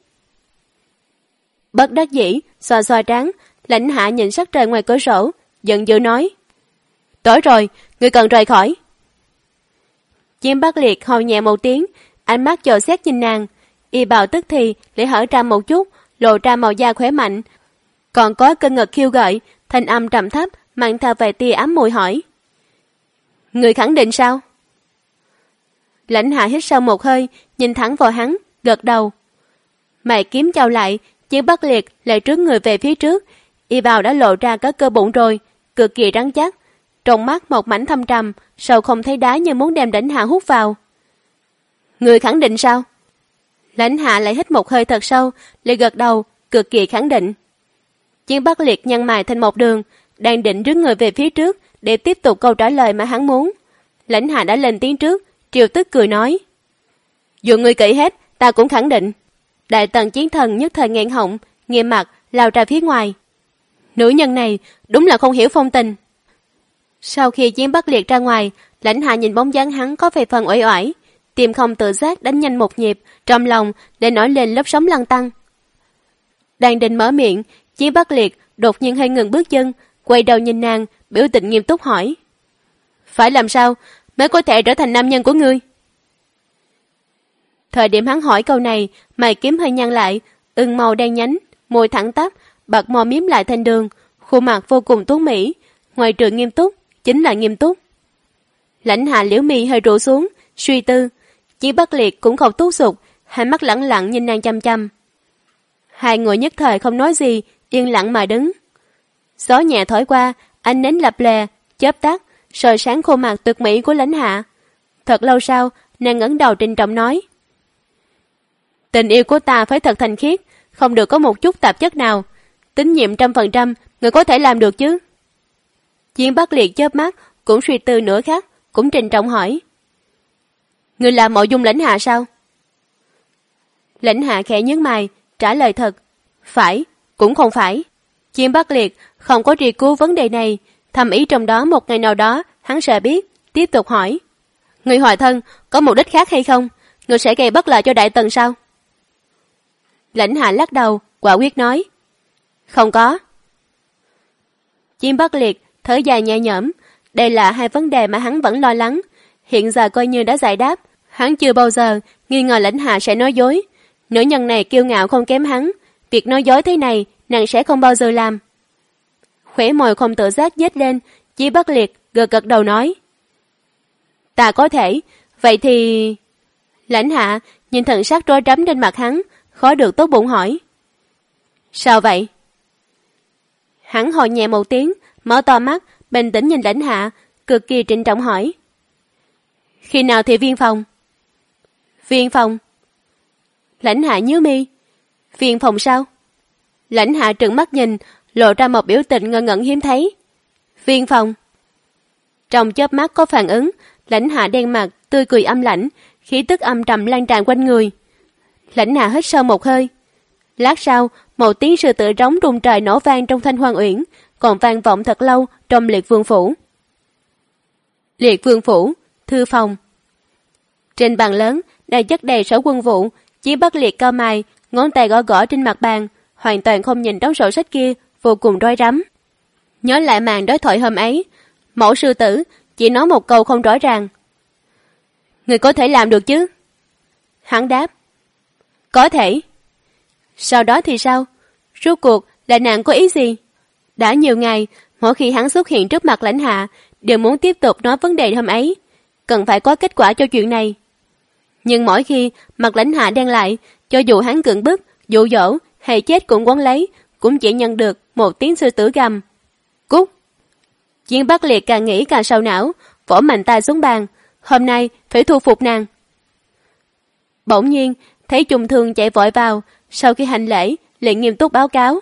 Bất đắc dĩ, xoa xoa trán, Lãnh Hạ nhìn sắc trời ngoài cửa sổ, giận dữ nói. Tối rồi, người cần rời khỏi. Chiến Bắc Liệt hò nhẹ một tiếng, ánh mắt dò xét nhìn nàng. Y bào tức thì lại hở ra một chút, lộ ra màu da khỏe mạnh, còn có cơ ngực khiêu gợi, thanh âm trầm thấp mang theo vài tia ám mùi hỏi: người khẳng định sao? Lãnh Hạ hít sâu một hơi, nhìn thẳng vào hắn, gật đầu. Mày kiếm chau lại, Chiến Bắc Liệt lại trước người về phía trước. Y bào đã lộ ra có cơ bụng rồi, cực kỳ rắn chắc, trong mắt một mảnh thâm trầm, sâu không thấy đáy như muốn đem Lãnh Hạ hút vào. Người khẳng định sao? Lãnh Hạ lại hít một hơi thật sâu, lại gật đầu, cực kỳ khẳng định. Chiến Bắc Liệt nhăn mày thành một đường, đang định rướn người về phía trước để tiếp tục câu trả lời mà hắn muốn. Lãnh Hạ đã lên tiếng trước, triều tức cười nói: dù người kỹ hết, ta cũng khẳng định. Đại tần chiến thần nhất thời nghẹn họng, nghiêm mặt lao ra phía ngoài. Nữ nhân này đúng là không hiểu phong tình. Sau khi Chiến Bắc Liệt ra ngoài, Lãnh Hạ nhìn bóng dáng hắn có vài phần uể oải, tim không tự giác đánh nhanh một nhịp, trong lòng để nổi lên lớp sóng lăn tăn. Đang định mở miệng, Chiến Bắc Liệt đột nhiên hơi ngừng bước chân, quay đầu nhìn nàng, biểu tình nghiêm túc hỏi: phải làm sao mới có thể trở thành nam nhân của ngươi? Thời điểm hắn hỏi câu này, mày kiếm hơi nhăn lại, ửng màu đen nhánh, môi thẳng tắp, bạc mò miếm lại thành đường, khuôn mặt vô cùng tuấn mỹ, ngoài trừ nghiêm túc, chính là nghiêm túc. Lãnh Hạ liễu mi hơi rũ xuống, suy tư. Chiến Bắc Liệt cũng không túc sụp, hai mắt lẳng lặng nhìn nàng chăm chăm. Hai người nhất thời không nói gì, yên lặng mà đứng. Gió nhẹ thổi qua, ánh nến lập lè, chớp tắt, soi sáng khuôn mặt tuyệt mỹ của Lãnh Hạ. Thật lâu sau, nàng ngẩng đầu trịnh trọng nói: tình yêu của ta phải thật thanh khiết, không được có một chút tạp chất nào. Tín nhiệm 100%, người có thể làm được chứ? Chiến Bắc Liệt chớp mắt, cũng suy tư nửa khắc, cũng trịnh trọng hỏi: người là mộ dung Lãnh Hạ sao? Lãnh Hạ khẽ nhướng mày, trả lời thật: phải, cũng không phải. Chiến Bắc Liệt không có truy cứu vấn đề này, thầm ý trong đó một ngày nào đó hắn sẽ biết, tiếp tục hỏi: người hòa thân có mục đích khác hay không? Người sẽ gây bất lợi cho Đại Tần sao? Lãnh Hạ lắc đầu, quả quyết nói: không có. Chiến Bắc Liệt thở dài nhẹ nhõm, đây là hai vấn đề mà hắn vẫn lo lắng, hiện giờ coi như đã giải đáp. Hắn chưa bao giờ nghi ngờ Lãnh Hạ sẽ nói dối. Nữ nhân này kiêu ngạo không kém hắn, việc nói dối thế này nàng sẽ không bao giờ làm. Khóe môi không tự giác nhếch lên, Chiến Bắc Liệt gật gật đầu nói: ta có thể, vậy thì... Lãnh Hạ nhìn thần sắc rối rắm trên mặt hắn, khó được tốt bụng hỏi: sao vậy? Hắn hồi nhẹ một tiếng, mở to mắt, bình tĩnh nhìn Lãnh Hạ, cực kỳ trịnh trọng hỏi: khi nào thì viên phòng? Viên phòng? Lãnh Hạ nhíu mi: viên phòng sao? Lãnh Hạ trừng mắt nhìn, lộ ra một biểu tình ngơ ngẩn hiếm thấy. Viên phòng? Trong chớp mắt có phản ứng, Lãnh Hạ đen mặt, tươi cười âm lãnh, khí tức âm trầm lan tràn quanh người. Lãnh Hạ hít sâu một hơi. Lát sau, một tiếng sư tử rống rung trời nổ vang trong Thanh Hoang Uyển, còn vang vọng thật lâu trong Liệt Vương phủ. Liệt Vương phủ, thư phòng. Trên bàn lớn đang chất đầy sổ quân vụ. Chiến Bắc Liệt cao mày, ngón tay gõ gõ trên mặt bàn, hoàn toàn không nhìn đống sổ sách kia, vô cùng rối rắm. Nhớ lại màn đối thoại hôm ấy, mẫu sư tử chỉ nói một câu không rõ ràng: người có thể làm được chứ? Hắn đáp: có thể. Sau đó thì sao? Rốt cuộc là nàng có ý gì? Đã nhiều ngày, mỗi khi hắn xuất hiện trước mặt Lãnh Hạ, đều muốn tiếp tục nói vấn đề hôm ấy, cần phải có kết quả cho chuyện này. Nhưng mỗi khi mặt Lãnh Hạ đen lại, cho dù hắn cưỡng bức, dụ dỗ hay chết cũng quấn lấy, cũng chỉ nhận được một tiếng sư tử gầm: cút. Chiến Bắc Liệt càng nghĩ càng sầu não, vỗ mạnh tay xuống bàn: hôm nay phải thu phục nàng. Bỗng nhiên thấy Trùng Thương chạy vội vào, sau khi hành lễ liền nghiêm túc báo cáo: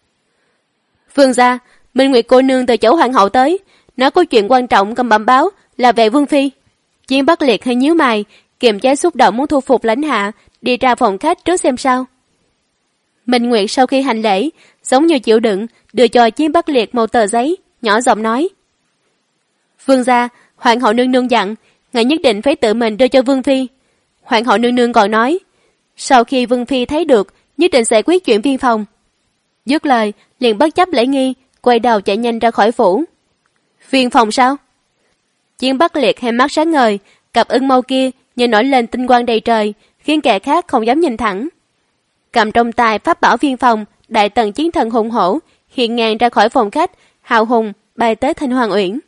vương gia, Minh Nguyệt cô nương từ chỗ hoàng hậu tới, nó có chuyện quan trọng cần bẩm báo, là về vương phi. Chiến Bắc Liệt hơi nhíu mày, kiềm chế xúc động muốn thu phục Lãnh Hạ, đi ra phòng khách trước xem sao. Minh Nguyệt sau khi hành lễ, giống như chịu đựng, đưa cho Chiến Bắc Liệt một tờ giấy, nhỏ giọng nói: vương gia, hoàng hậu nương nương dặn, ngài nhất định phải tự mình đưa cho vương phi. Hoàng hậu nương nương còn nói, sau khi vương phi thấy được, nhất định sẽ quyết chuyện viên phòng. Dứt lời, liền bất chấp lễ nghi, quay đầu chạy nhanh ra khỏi phủ. Viên phòng sao? Chiến Bắc Liệt hai mắt sáng ngời, cặp ưng mâu kia như nổi lên tinh quang đầy trời, khiến kẻ khác không dám nhìn thẳng. Cầm trong tay pháp bảo viên phòng, đại tần chiến thần hùng hổ hiện ngang ra khỏi phòng khách, hào hùng bay tới Thanh Hoàng Uyển.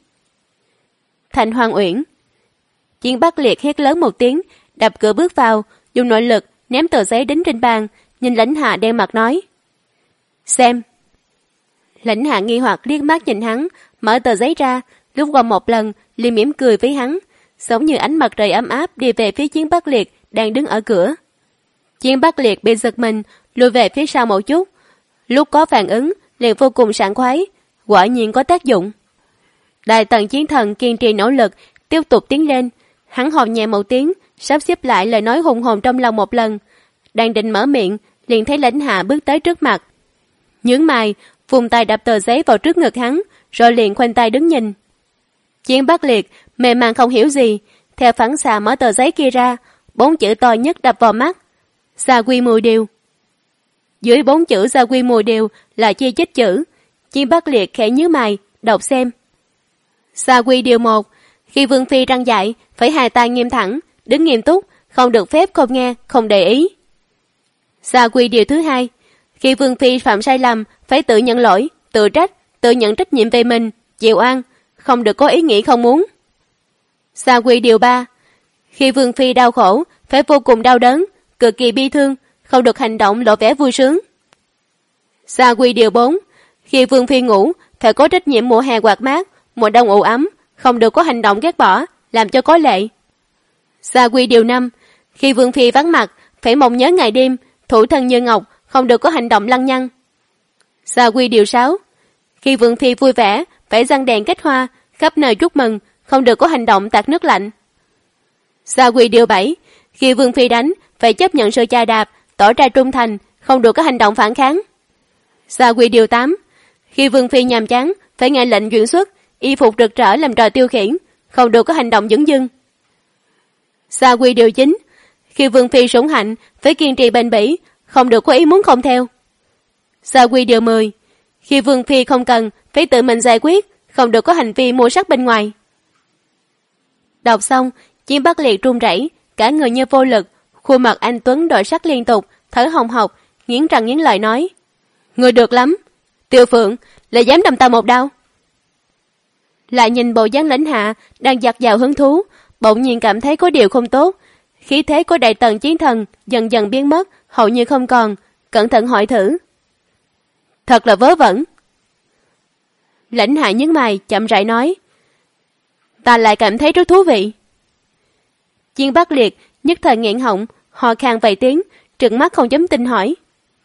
Thanh Hoàng Uyển. Chiến Bắc Liệt hét lớn một tiếng, đập cửa bước vào, dùng nội lực ném tờ giấy đính trên bàn, nhìn Lãnh Hạ đen mặt nói: "Xem." Lãnh Hạ nghi hoặc liếc mắt nhìn hắn, mở tờ giấy ra, lướt qua một lần, liền mỉm cười với hắn, giống như ánh mặt trời ấm áp đi về phía Chiến Bắc Liệt đang đứng ở cửa. Chiến Bắc Liệt bị giật mình, lùi về phía sau một chút, lúc có phản ứng liền vô cùng sảng khoái, quả nhiên có tác dụng. Đại tần chiến thần kiên trì nỗ lực, tiếp tục tiến lên. Hắn hò nhẹ một tiếng, sắp xếp lại lời nói hùng hồn trong lòng một lần. Đang định mở miệng, liền thấy Lãnh Hạ bước tới trước mặt. Nhướng mày, vùng tay đập tờ giấy vào trước ngực hắn, rồi liền khoanh tay đứng nhìn. Chiến Bắc Liệt mềm màng không hiểu gì, theo phản xạ mở tờ giấy kia ra, 4 chữ to nhất đập vào mắt: Gia Quy Mùi Điều. Dưới 4 chữ Gia Quy Mùi Điều là chia chích chữ. Chiến Bắc Liệt khẽ nhíu mày, đọc xem. Gia Quy Điều 1. Khi Vương Phi răn dạy, phải hai tay nghiêm thẳng, đứng nghiêm túc, không được phép không nghe, không để ý. Gia Quy Điều thứ 2. Khi Vương Phi phạm sai lầm, phải tự nhận lỗi, tự trách, tự nhận trách nhiệm về mình, chịu oan, không được có ý nghĩ không muốn. Gia Quy Điều 3. Khi Vương Phi đau khổ, phải vô cùng đau đớn, cực kỳ bi thương, không được hành động lộ vẻ vui sướng. Gia Quy Điều 4. Khi Vương Phi ngủ, phải có trách nhiệm mùa hè quạt mát, mùa đông ủ ấm, không được có hành động ghét bỏ, làm cho có lệ. Gia Quy Điều 5. Khi Vương Phi vắng mặt, phải mong nhớ ngày đêm, thủ thân như ngọc, không được có hành động lăng nhăng. Gia Quy Điều 6. Khi Vương Phi vui vẻ, phải răng đèn kết hoa, khắp nơi chúc mừng, không được có hành động tạt nước lạnh. Gia Quy Điều 7. Khi Vương Phi đánh, phải chấp nhận sự chà đạp, tỏ ra trung thành, không được có hành động phản kháng. Gia Quy Điều 8. Khi Vương Phi nhàm chán, phải nghe lệnh chuyển xuất, y phục rực rỡ làm trò tiêu khiển, không được có hành động dửng dưng. Gia Quy Điều 9. Khi Vương Phi sủng hạnh, phải kiên trì bền bỉ, không được có ý muốn không theo. Gia Quy Điều 10. Khi Vương Phi không cần, phải tự mình giải quyết, không được có hành vi mua sắc bên ngoài. Đọc xong, Chiến Bắc Liệt run rẩy, cả người như vô lực, khuôn mặt anh tuấn đổi sắc liên tục, thở hồng hộc, nghiến răng nghiến lợi nói: "Người được lắm, Tiêu Phượng, lại dám đâm ta một đao." Lại nhìn bộ dáng Lãnh Hạ đang dạt dào hứng thú, bỗng nhiên cảm thấy có điều không tốt. Khí thế của đại tần chiến thần dần dần biến mất, hầu như không còn, cẩn thận hỏi thử: "Thật là vớ vẩn." Lãnh Hạ nhướng mày, chậm rãi nói: "Ta lại cảm thấy rất thú vị." Chiến Bắc Liệt nhất thời nghẹn họng, ho khan vài tiếng, trừng mắt không dám tin hỏi: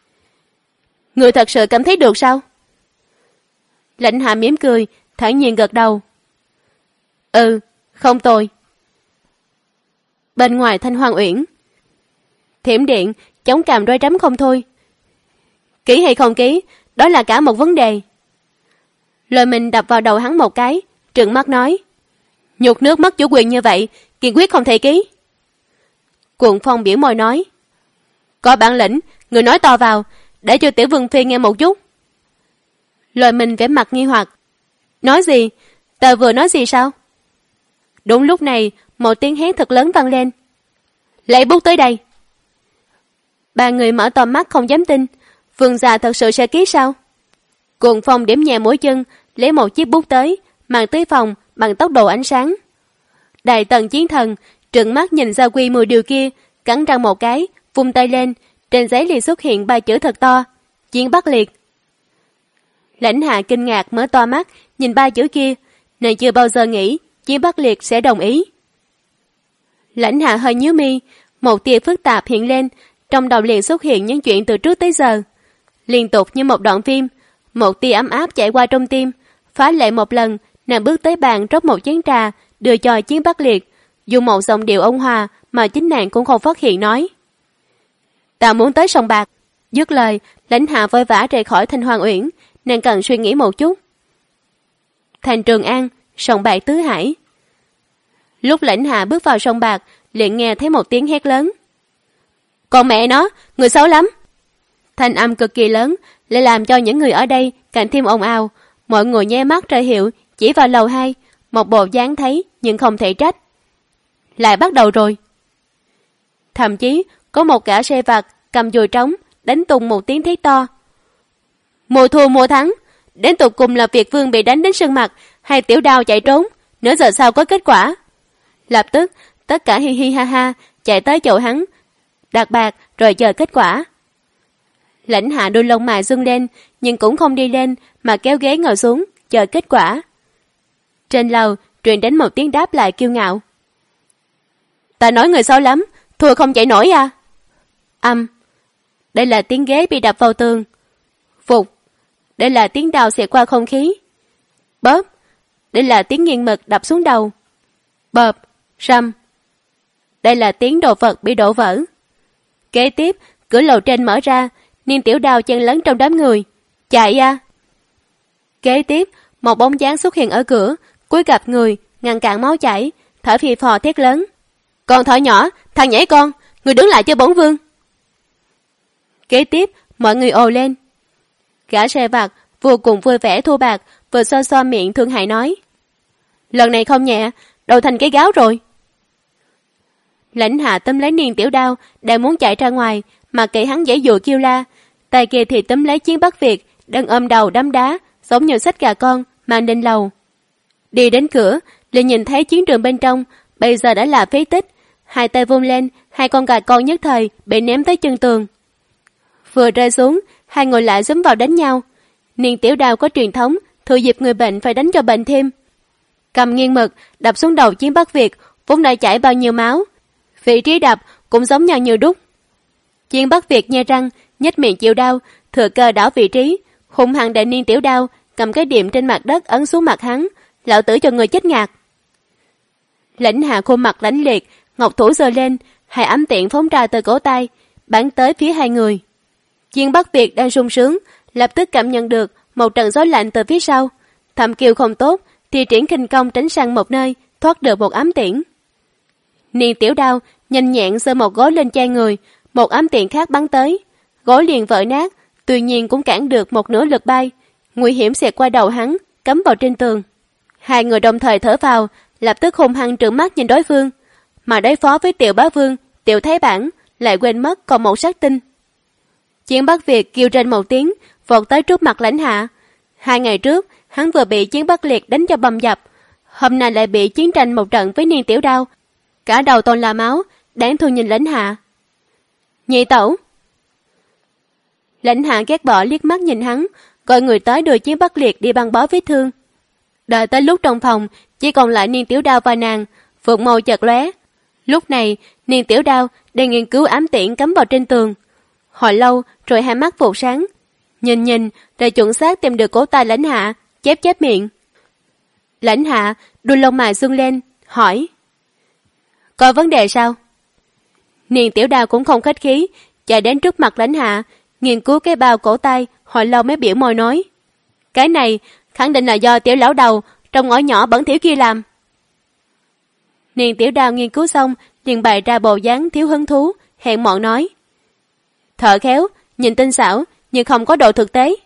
"Người thật sự cảm thấy được sao?" Lãnh Hạ mỉm cười, thản nhiên gật đầu: "Ừ, không tồi." Bên ngoài Thanh Hoàng Uyển, Thiểm Điện chống cằm rối rắm không thôi. Ký hay không ký, đó là cả một vấn đề. Lời mình đập vào đầu hắn một cái, trừng mắt nói: "Nhục nước mất chủ quyền như vậy, kiên quyết không thể ký." Cuồng Phong biểu môi nói: "Có bản lĩnh, người nói to vào, để cho Tiểu Vương Phi nghe một chút." Lời mình vẻ mặt nghi hoặc: "Nói gì? Ta vừa nói gì sao?" Đúng lúc này, một tiếng hét thật lớn vang lên: "Lấy bút tới đây!" Ba người mở to mắt không dám tin, Vương gia thật sự sẽ ký sao? Cuồng Phong điểm nhẹ mũi chân, lấy một chiếc bút tới, mang tới phòng bằng tốc độ ánh sáng. Đại tần chiến thần trợn mắt nhìn Gia Quy Mùi Điều kia, cắn răng một cái, vung tay lên, trên giấy liền xuất hiện 3 chữ thật to: Chiến Bắc Liệt. Lãnh Hạ kinh ngạc mở to mắt, nhìn 3 chữ kia, nàng chưa bao giờ nghĩ Chiến Bắc Liệt sẽ đồng ý. Lãnh Hạ hơi nhíu mi, một tia phức tạp hiện lên, trong đầu liền xuất hiện những chuyện từ trước tới giờ. Liên tục như một đoạn phim, một tia ấm áp chạy qua trong tim, phá lệ một lần, nàng bước tới bàn rót một chén trà, đưa cho Chiến Bắc Liệt, dùng một giọng điệu ôn hòa mà chính nàng cũng không phát hiện nói: "Ta muốn tới sông Bạc." Dứt lời, Lãnh Hạ vội vã rời khỏi Thanh Hoàng Uyển, nàng cần suy nghĩ một chút. Thành Trường An, sông Bạc Tứ Hải. Lúc Lãnh Hạ bước vào sông Bạc, liền nghe thấy một tiếng hét lớn: "Con mẹ nó, người xấu lắm!" Thanh âm cực kỳ lớn, lại làm cho những người ở đây càng thêm ồn ào. Mọi người nhe mắt ra hiệu, chỉ vào lầu 2, một bộ dáng thấy nhưng không thể trách. Lại bắt đầu rồi. Thậm chí có một gã xe vặt cầm dùi trống đánh tung một tiếng thét to. Mùa thua mùa thắng, đến tụt cùng là Việt Vương bị đánh đến sưng mặt hay Tiểu Đao chạy trốn, nửa giờ sau có kết quả. Lập tức tất cả hi hi ha ha chạy tới chỗ hắn đặt bạc rồi chờ kết quả. Lãnh Hạ đôi lông mày dương lên nhưng cũng không đi lên mà kéo ghế ngồi xuống chờ kết quả. Trên lầu truyền đến một tiếng đáp lại kiêu ngạo. Ta nói người xấu lắm, thua không chạy nổi à? Âm. Đây là tiếng ghế bị đập vào tường. Phục. Đây là tiếng đao xẹt qua không khí. Bóp. Đây là tiếng nghiêng mực đập xuống đầu. Bợp. Rầm. Đây là tiếng đồ vật bị đổ vỡ. Kế tiếp, cửa lầu trên mở ra, Niên Tiểu Đao chen lấn trong đám người. Chạy à! Kế tiếp, một bóng dáng xuất hiện ở cửa, cúi gập người, ngăn cản máu chảy, thở phì phò thét lớn. Con thỏ nhỏ, thằng nhảy con, người đứng lại cho bổn vương. Kế tiếp, mọi người ồ lên. Gã xe vặt vô cùng vui vẻ thua bạc, vừa xoa xoa miệng thương hại nói. Lần này không nhẹ, đầu thành cái gáo rồi. Lãnh Hạ túm lấy Niên Tiểu Đao, đang muốn chạy ra ngoài, mà kệ hắn dễ dụa kêu la. Tay kia thì túm lấy Chiến Bắc Việt, đang ôm đầu đấm đá, giống như xách gà con, mang lên lầu. Đi đến cửa, liền nhìn thấy chiến trường bên trong, bây giờ đã là phế tích. Hai tay vung lên, hai con gà con nhất thời bị ném tới chân tường. Vừa rơi xuống, hai người lại giúm vào đánh nhau. Niên Tiểu Đao có truyền thống, thừa dịp người bệnh phải đánh cho bệnh thêm. Cầm nghiêng mực, đập xuống đầu Chiến Bắc Việt, vốn đã chảy bao nhiêu máu. Vị trí đập cũng giống nhau như đúc. Chiến Bắc Việt nhe răng, nhếch miệng chịu đau, thừa cơ đảo vị trí, hung hăng đè Niên Tiểu Đao, cầm cái điểm trên mặt đất ấn xuống mặt hắn, lão tử cho người chết ngạt. Lãnh Hạ khuôn mặt lãnh liệt, ngọc thủ giơ lên, hai ấm tiện phóng ra từ cổ tay, bắn tới phía hai người. Chiến Bắc Việt đang sung sướng, lập tức cảm nhận được một trận gió lạnh từ phía sau, thầm kêu không tốt, thì triển khinh công tránh sang một nơi, thoát được một ám tiễn. Niên Tiểu Đao nhanh nhẹn giơ một gối lên che người, một ám tiễn khác bắn tới, gối liền vỡ nát, tuy nhiên cũng cản được một nửa lực bay, nguy hiểm xẹt qua đầu hắn, cắm vào trên tường. Hai người đồng thời thở vào, lập tức hung hăng trợn mắt nhìn đối phương, mà đối phó với Tiểu Bá Vương, Tiểu Thái Bản lại quên mất còn một sát tinh. Chiến Bắc Việt kêu trên một tiếng, vọt tới trước mặt Lãnh Hạ. 2 ngày trước, hắn vừa bị Chiến Bắc Liệt đánh cho bầm dập, hôm nay lại bị chiến tranh một trận với Niên Tiểu Đao, cả đầu toàn là máu, đáng thương nhìn Lãnh Hạ. Nhị tẩu. Lãnh Hạ ghét bỏ liếc mắt nhìn hắn, gọi người tới đưa Chiến Bắc Liệt đi băng bó vết thương. Đợi tới lúc trong phòng, chỉ còn lại Niên Tiểu Đao và nàng, phượng màu chợt lóe. Lúc này, Niên Tiểu Đao đang nghiên cứu ám tiễn cắm vào trên tường. Hồi lâu rồi hai mắt vụt sáng, nhìn rồi chuẩn xác tìm được cổ tay Lãnh Hạ, chép miệng. Lãnh Hạ đuôi lông mày dương lên, hỏi: Có vấn đề sao? Niên Tiểu Đao cũng không khách khí, chạy đến trước mặt Lãnh Hạ, nghiên cứu cái bao cổ tay, hồi lâu mới biểu môi nói: Cái này khẳng định là do Tiểu lão đầu trong ngõ nhỏ bẩn thỉu kia làm. Niên Tiểu Đao nghiên cứu xong, liền bày ra bộ dáng thiếu hứng thú, hẹn mọn nói: Thợ khéo, nhìn tinh xảo, nhưng không có độ thực tế.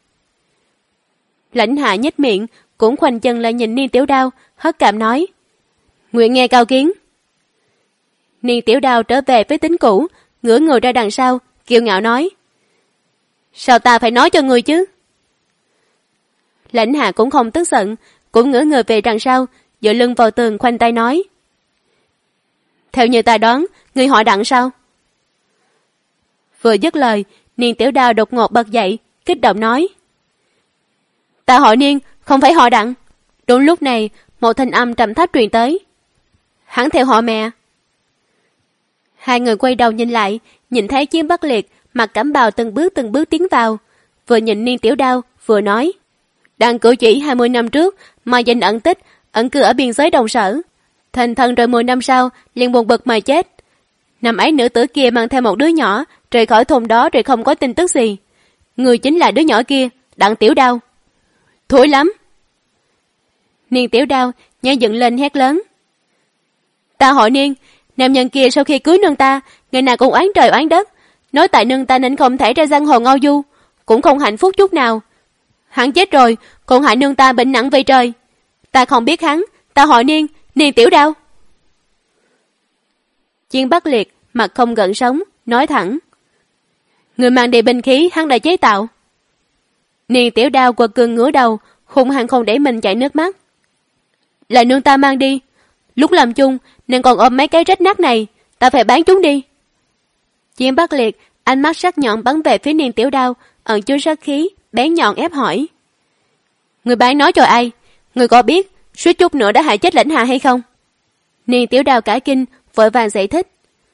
Lãnh Hạ nhếch miệng, cũng khoanh chân lại nhìn Niên Tiểu Đao, hất cảm nói: Nguyện nghe cao kiến. Niên Tiểu Đao trở về với tính cũ, ngửa người ra đằng sau, kiêu ngạo nói: Sao ta phải nói cho người chứ? Lãnh Hạ cũng không tức giận, cũng ngửa người về đằng sau, dựa lưng vào tường khoanh tay nói: Theo như ta đoán, người họ Đặng sao? Vừa dứt lời, Niên Tiểu Đao đột ngột bật dậy, kích động nói: Ta họ Niên, không phải họ Đặng. Đúng lúc này, một thanh âm trầm thấp truyền tới: Hắn theo họ mẹ. Hai người quay đầu nhìn lại, nhìn thấy Chiến Bắc Liệt mặc cẩm bào từng bước tiến vào, vừa nhìn Niên Tiểu Đao vừa nói: Đặng cử chỉ 20 năm trước mà danh ẩn tích, ẩn cư ở biên giới Đồng Sở, thành thân rồi 10 năm sau liền buồn bực mà chết. Năm ấy nữ tử kia mang theo một đứa nhỏ rời khỏi thôn đó rồi không có tin tức gì. Người chính là đứa nhỏ kia, Đặng Tiểu Đao. Thối lắm. Niên Tiểu Đao nhảy dựng lên hét lớn: Ta hỏi Niên, nam nhân kia sau khi cưới nương ta, ngày nào cũng oán trời oán đất, nói tại nương ta nên không thể ra giang hồ ngao du, cũng không hạnh phúc chút nào. Hắn chết rồi, còn hại nương ta bệnh nặng về trời. Ta không biết hắn, ta hỏi Niên, Niên Tiểu Đao. Chiến Bắc Liệt mặt không gợn sóng, nói thẳng. Người mang đi binh khí hắn đã chế tạo. Niên Tiểu Đao quật cường ngửa đầu, hung hăng không để mình chảy nước mắt. Là nương ta mang đi. Lúc làm chung nên còn ôm mấy cái rách nát này, ta phải bán chúng đi. Chiến Bắc Liệt ánh mắt sắc nhọn bắn về phía Niên Tiểu Đao, ẩn chứa sát khí, bén nhọn ép hỏi. Người bán nói cho ai? Người có biết suýt chút nữa đã hại chết Lãnh Hạ hay không? Niên Tiểu Đao cả kinh, vội vàng giải thích.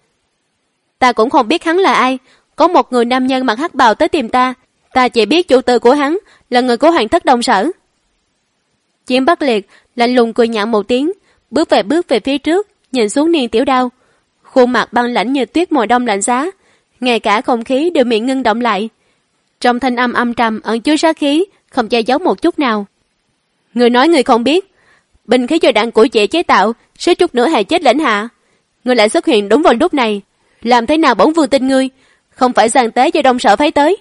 Ta cũng không biết hắn là ai. Có một người nam nhân mặc hắc bào tới tìm ta. Ta chỉ biết chủ tử của hắn là người của Hoàng thất Đông Sở. Chiến Bắc Liệt lạnh lùng cười nhạo một tiếng, bước về phía trước, nhìn xuống Niên Tiểu Đao. Khuôn mặt băng lãnh như tuyết mùa đông lạnh giá, ngay cả không khí đều miệng ngưng động lại. Trong thanh âm âm trầm ẩn chứa sát khí, không che giấu một chút nào. Người nói người không biết, binh khí do đạn của chị chế tạo, suýt chút nữa hại chết Lãnh Hạ. Người lại xuất hiện đúng vào lúc này, làm thế nào bổn vương tin ngươi? Không phải gian tế do Đông Sở phái tới.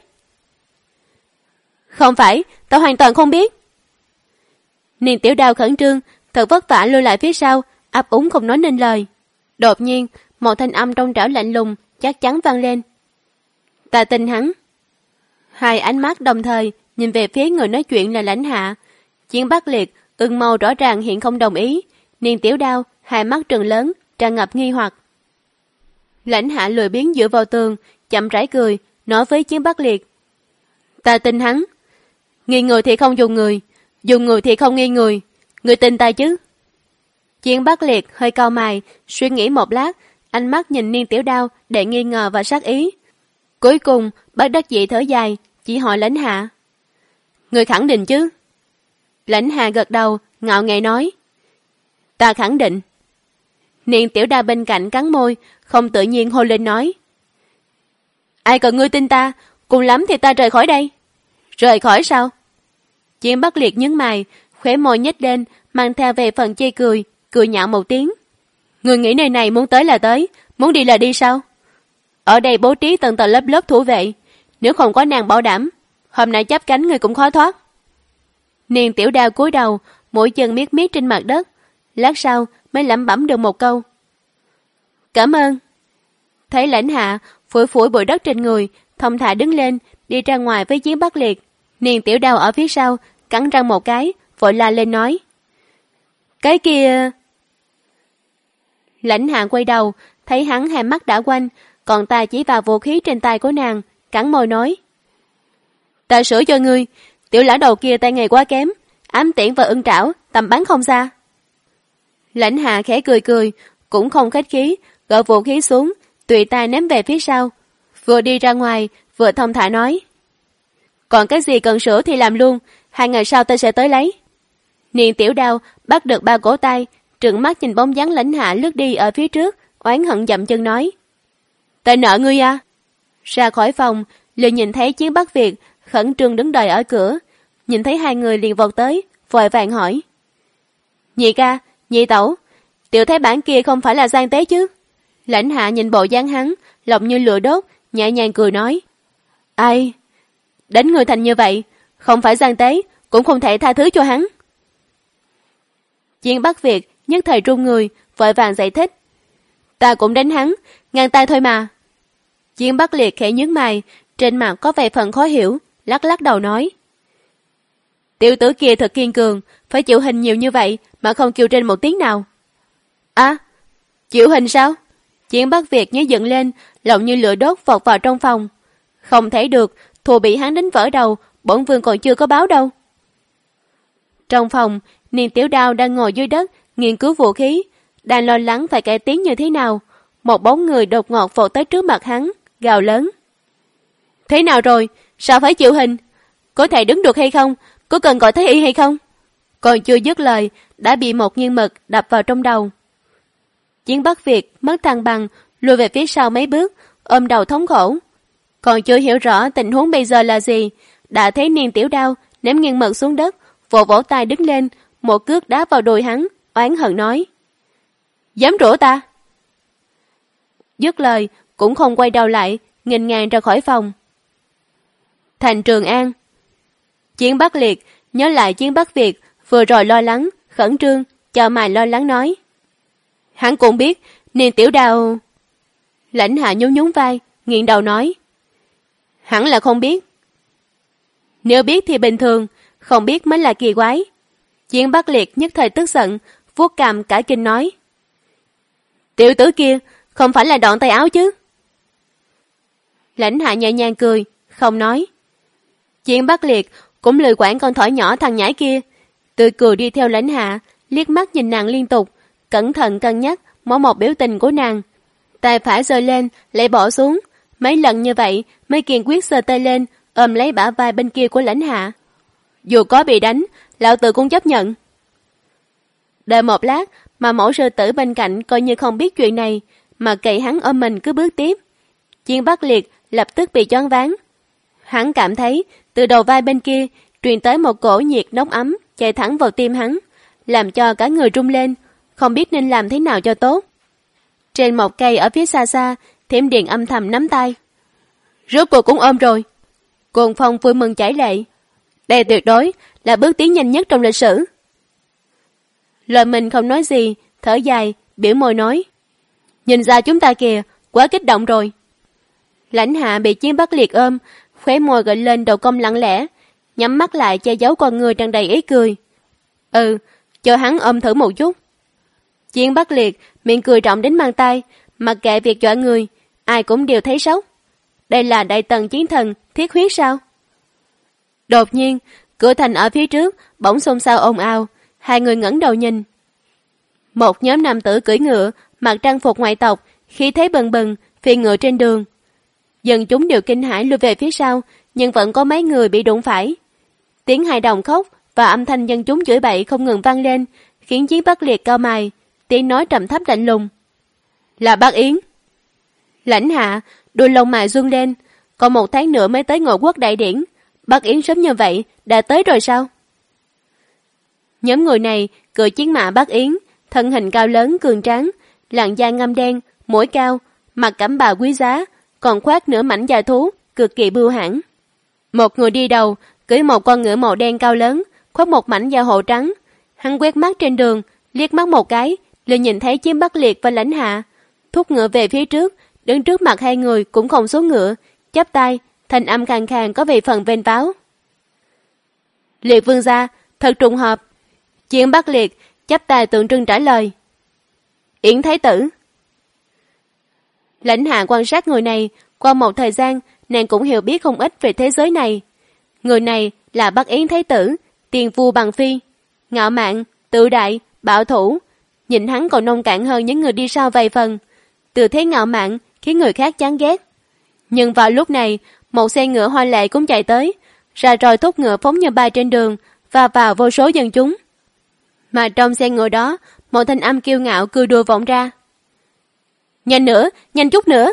Không phải, ta hoàn toàn không biết. Niên Tiểu Đao khẩn trương, thật vất vả lùi lại phía sau, ấp úng không nói nên lời. Đột nhiên, một thanh âm trong trẻo lạnh lùng chắc chắn vang lên. Ta tin hắn. Hai ánh mắt đồng thời nhìn về phía người nói chuyện là Lãnh Hạ. Chiến Bắc Liệt ưng màu rõ ràng hiện không đồng ý. Niên Tiểu Đao hai mắt trừng lớn, tràn ngập nghi hoặc. Lãnh Hạ lười biếng dựa vào tường, chậm rãi cười, nói với Chiến Bắc Liệt. Ta tin hắn. Nghi người thì không dùng người thì không nghi người. Người tin ta chứ? Chiến Bắc Liệt hơi cau mày, suy nghĩ một lát, ánh mắt nhìn Niên Tiểu Đao để nghi ngờ và sát ý. Cuối cùng, bất đắc dĩ thở dài, chỉ hỏi Lãnh Hạ. Người khẳng định chứ? Lãnh Hạ gật đầu, ngạo nghễ nói. Ta khẳng định. Niên Tiểu Đao bên cạnh cắn môi, không tự nhiên hô lên nói. Ai cần ngươi tin ta, cùng lắm thì ta rời khỏi đây. Rời khỏi sao? Chiến Bắc Liệt nhướng mày, khóe môi nhếch lên, mang theo về phần chê cười, cười nhạo một tiếng. Người nghĩ nơi này muốn tới là tới, muốn đi là đi sao? Ở đây bố trí tầng tầng lớp lớp thủ vệ, nếu không có nàng bảo đảm, hôm nay chắp cánh người cũng khó thoát. Niên Tiểu Đao cúi đầu, mũi chân miết miết trên mặt đất, lát sau mới lẩm bẩm được một câu. Cảm ơn. Thấy Lãnh Hạ phủi phủi bụi đất trên người, thong thả đứng lên, đi ra ngoài với Chiến Bắc Liệt. Niên Tiểu Đao ở phía sau, cắn răng một cái, vội la lên nói. Cái kia... Lãnh Hạ quay đầu, thấy hắn hai mắt đã quanh, còn ta chỉ vào vũ khí trên tay của nàng, cắn môi nói. Ta sửa cho ngươi, tiểu lão đầu kia tay nghề quá kém, ám tiễn và ưng trảo, tầm bắn không xa. Lãnh Hạ khẽ cười cười, cũng không khách khí, gỡ vũ khí xuống, tùy tay ném về phía sau. Vừa đi ra ngoài, vừa thông thả nói. Còn cái gì cần sửa thì làm luôn, 2 ngày sau ta sẽ tới lấy. Niên Tiểu Đao bắt được 3 cổ tay, trừng mắt nhìn bóng dáng Lãnh Hạ lướt đi ở phía trước, oán hận dậm chân nói. Ta nợ ngươi à? Ra khỏi phòng, liền nhìn thấy Chiến Bắc Việt khẩn trương đứng đợi ở cửa, nhìn thấy hai người liền vọt tới, vội vàng hỏi. Nhị ca, nhị tẩu, tiểu thái bản kia không phải là gian tế chứ? Lãnh Hạ nhìn bộ dáng hắn, lòng như lửa đốt, nhẹ nhàng cười nói. Ai? Đánh người thành như vậy, không phải gian tế, cũng không thể tha thứ cho hắn. Chiến Bắc Việt nhất thời run người, vội vàng giải thích. Ta cũng đánh hắn, ngang tay thôi mà. Chiến Bắc Liệt khẽ nhướng mày, trên mặt có vài phần khó hiểu, lắc lắc đầu nói. Tiểu tử kia thật kiên cường, phải chịu hình nhiều như vậy mà không kêu trên một tiếng nào. À, chịu hình sao? Chiến Bắc Việt nhớ dựng lên, lòng như lửa đốt vọt vào trong phòng. Không thể được, thù bị hắn đánh vỡ đầu, bổn vương còn chưa có báo đâu. Trong phòng, Niên Tiểu Đao đang ngồi dưới đất, nghiên cứu vũ khí, đang lo lắng phải cải tiến như thế nào. Một bóng người đột ngột vọt tới trước mặt hắn, gào lớn. Thế nào rồi? Sao phải chịu hình? Có thể đứng được hay không? Có cần gọi thái y hay không? Còn chưa dứt lời, đã bị một nghiêng mực đập vào trong đầu. Chiến Bắc Việt mất thăng bằng, lùi về phía sau mấy bước, ôm đầu thống khổ. Còn chưa hiểu rõ tình huống bây giờ là gì, đã thấy Niên Tiểu Đao ném nghiêng mực xuống đất, vỗ vỗ tay đứng lên, một cước đá vào đùi hắn, oán hận nói. Dám rủa ta? Dứt lời, cũng không quay đầu lại, nghênh ngang ra khỏi phòng. Thành Trường An. Chiến Bắc Liệt nhớ lại Chiến Bắc Việt vừa rồi lo lắng, khẩn trương, chờ mày lo lắng nói. Hắn cũng biết, Niên Tiểu Đao... Lãnh Hạ nhún nhún vai, nghiêng đầu nói. Hẳn là không biết. Nếu biết thì bình thường, không biết mới là kỳ quái. Chiến Bắc Liệt nhất thời tức giận, vuốt cằm cả kinh nói. Tiểu tử kia, không phải là đoạn tay áo chứ? Lãnh Hạ nhẹ nhàng cười, không nói. Chiến Bắc Liệt cũng lười quản con thỏ nhỏ thằng nhãi kia, tươi cười đi theo Lãnh Hạ, liếc mắt nhìn nàng liên tục, cẩn thận cân nhắc mỗi một biểu tình của nàng. Tay phải giơ lên, lại bỏ xuống, mấy lần như vậy mới kiên quyết giơ tay lên, ôm lấy bả vai bên kia của Lãnh Hạ. Dù có bị đánh, lão tử cũng chấp nhận. Đợi một lát mà mẫu sư tử bên cạnh coi như không biết chuyện này, mà cậy hắn ôm mình cứ bước tiếp. Chiến Bắc Liệt lập tức bị choáng váng. Hắn cảm thấy từ đầu vai bên kia truyền tới một cổ nhiệt nóng ấm chạy thẳng vào tim hắn, làm cho cả người rung lên, không biết nên làm thế nào cho tốt. Trên một cây ở phía xa xa, Thiểm Điện âm thầm nắm tay. Rốt cuộc cũng ôm rồi. Cuồng Phong vui mừng chảy lệ. Đây tuyệt đối là bước tiến nhanh nhất trong lịch sử. Lời mình không nói gì, thở dài, biểu môi nói. Nhìn ra chúng ta kìa, quá kích động rồi. Lãnh Hạ bị Chiến Bắc Liệt ôm, khóe môi gợi lên đầu cong lặng lẽ, nhắm mắt lại che giấu con người tràn đầy ý cười. Cho hắn ôm thử một chút. Chiến Bắc Liệt miệng cười rộng đến mang tay, mặc kệ việc dọa người, ai cũng đều thấy sốc. Đây là đại tần chiến thần thiết huyết sao? Đột nhiên, cửa thành ở phía trước bỗng xôn xao ồn ào, hai người ngẩng đầu nhìn. Một nhóm nam tử cưỡi ngựa, mặc trang phục ngoại tộc, khí thế bừng bừng, phi ngựa trên đường. Dân chúng đều kinh hãi lùi về phía sau, nhưng vẫn có mấy người bị đụng phải. Tiếng hài đồng khóc và âm thanh dân chúng chửi bậy không ngừng vang lên, khiến Chiến Bắc Liệt cau mày, tiếng nói trầm thấp lạnh lùng. Là Bác Yến. Lãnh Hạ, đuôi lông mày run lên, còn 1 tháng nữa mới tới Ngộ Quốc đại điển. Bác Yến sớm như vậy, đã tới rồi sao? Nhóm người này cưỡi chiến mã Bác Yến, thân hình cao lớn cường tráng, làn da ngăm đen, mũi cao, mặc cẩm bào quý giá, còn khoác nửa mảnh da thú, cực kỳ bưu hãn. Một người đi đầu, cưỡi một con ngựa màu đen cao lớn, khoác một mảnh da hộ trắng. Hắn quét mắt trên đường, liếc mắt một cái, liền nhìn thấy Chiến Bắc Liệt và Lãnh Hạ, thúc ngựa về phía trước, đứng trước mặt hai người cũng không xuống ngựa, chắp tay, thanh âm khàn khàn có vài phần vênh váo. Liệt vương gia, thật trùng hợp. Chiến Bắc Liệt chắp tay tượng trưng trả lời. Yến Thái tử. Lãnh Hạ quan sát người này, qua một thời gian, nàng cũng hiểu biết không ít về thế giới này. Người này là Bắc Yến Thái tử, tiền vua bằng phi, ngạo mạn, tự đại, bảo thủ. Nhìn hắn còn nông cạn hơn những người đi sau vài phần. Từ thế ngạo mạn khiến người khác chán ghét. Nhưng vào lúc này, một xe ngựa hoa lệ cũng chạy tới, ra rồi thúc ngựa phóng như bay trên đường và vào vô số dân chúng. Mà trong xe ngựa đó, một thanh âm kiêu ngạo cười đùa vọng ra. Nhanh nữa, nhanh chút nữa.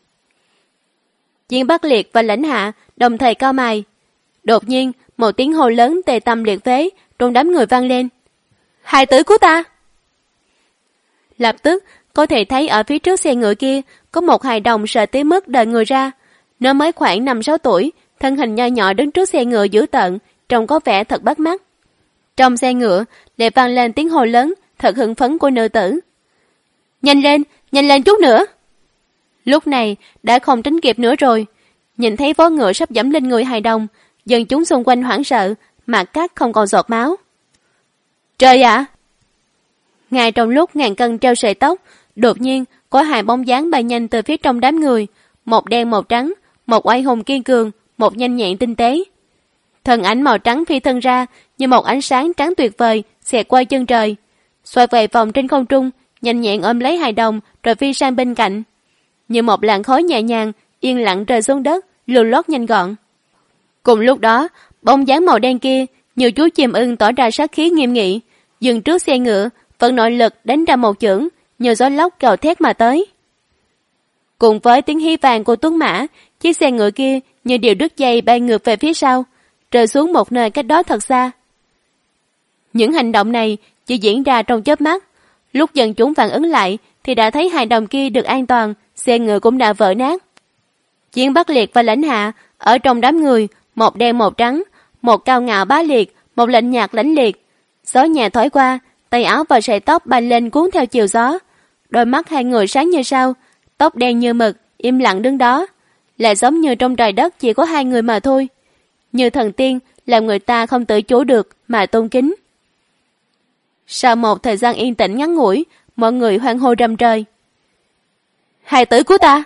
Chiến Bắc Liệt và Lãnh Hạ đồng thời cau mày. Đột nhiên, một tiếng hô lớn tề tâm liệt phế trong đám người vang lên. Hài tử của ta! Lập tức, có thể thấy ở phía trước xe ngựa kia có một hài đồng sợ tới mức đợi người ra. Nó mới khoảng 5-6 tuổi, thân hình nho nhỏ đứng trước xe ngựa dữ tợn, trông có vẻ thật bắt mắt. Trong xe ngựa lại vang lên tiếng hô lớn thật hưng phấn của nữ tử. Nhanh lên chút nữa! Lúc này đã không tránh kịp nữa rồi. Nhìn thấy vó ngựa sắp dẫm lên người hài đồng, dân chúng xung quanh hoảng sợ, mặt cắt không còn giọt máu. Trời ạ! Ngay trong lúc ngàn cân treo sợi tóc, đột nhiên có 2 bóng dáng bay nhanh từ phía trong đám người, một đen một trắng, một oai hùng kiên cường, một nhanh nhẹn tinh tế. Thân ảnh màu trắng phi thân ra như một ánh sáng trắng tuyệt vời xẹt qua chân trời, xoay về vòng trên không trung, nhanh nhẹn ôm lấy hài đồng rồi phi sang bên cạnh. Như một làn khói nhẹ nhàng, yên lặng rơi xuống đất, lưu lót nhanh gọn. Cùng lúc đó, bóng dáng màu đen kia như chú chim ưng tỏ ra sát khí nghiêm nghị, dừng trước xe ngựa, vận nội lực đánh ra một chưởng, như gió lốc gào thét mà tới. Cùng với tiếng hí vàng của tuấn mã, chiếc xe ngựa kia như điều đứt dây bay ngược về phía sau, rơi xuống một nơi cách đó thật xa. Những hành động này chỉ diễn ra trong chớp mắt. Lúc dân chúng phản ứng lại thì đã thấy hài đồng kia được an toàn, xe ngựa cũng đã vỡ nát. Chiến Bắc Liệt và Lãnh Hạ ở trong đám người, một đen một trắng, một cao ngạo bá liệt, một lạnh nhạt lãnh liệt. Gió nhẹ thổi qua, tay áo và sợi tóc bay lên cuốn theo chiều gió. Đôi mắt hai người sáng như sao, tóc đen như mực, im lặng đứng đó, lại giống như trong trời đất chỉ có hai người mà thôi. Như thần tiên, làm người ta không tự chủ được mà tôn kính. Sau một thời gian yên tĩnh ngắn ngủi, mọi người hoan hô rầm trời. Hài tử của ta!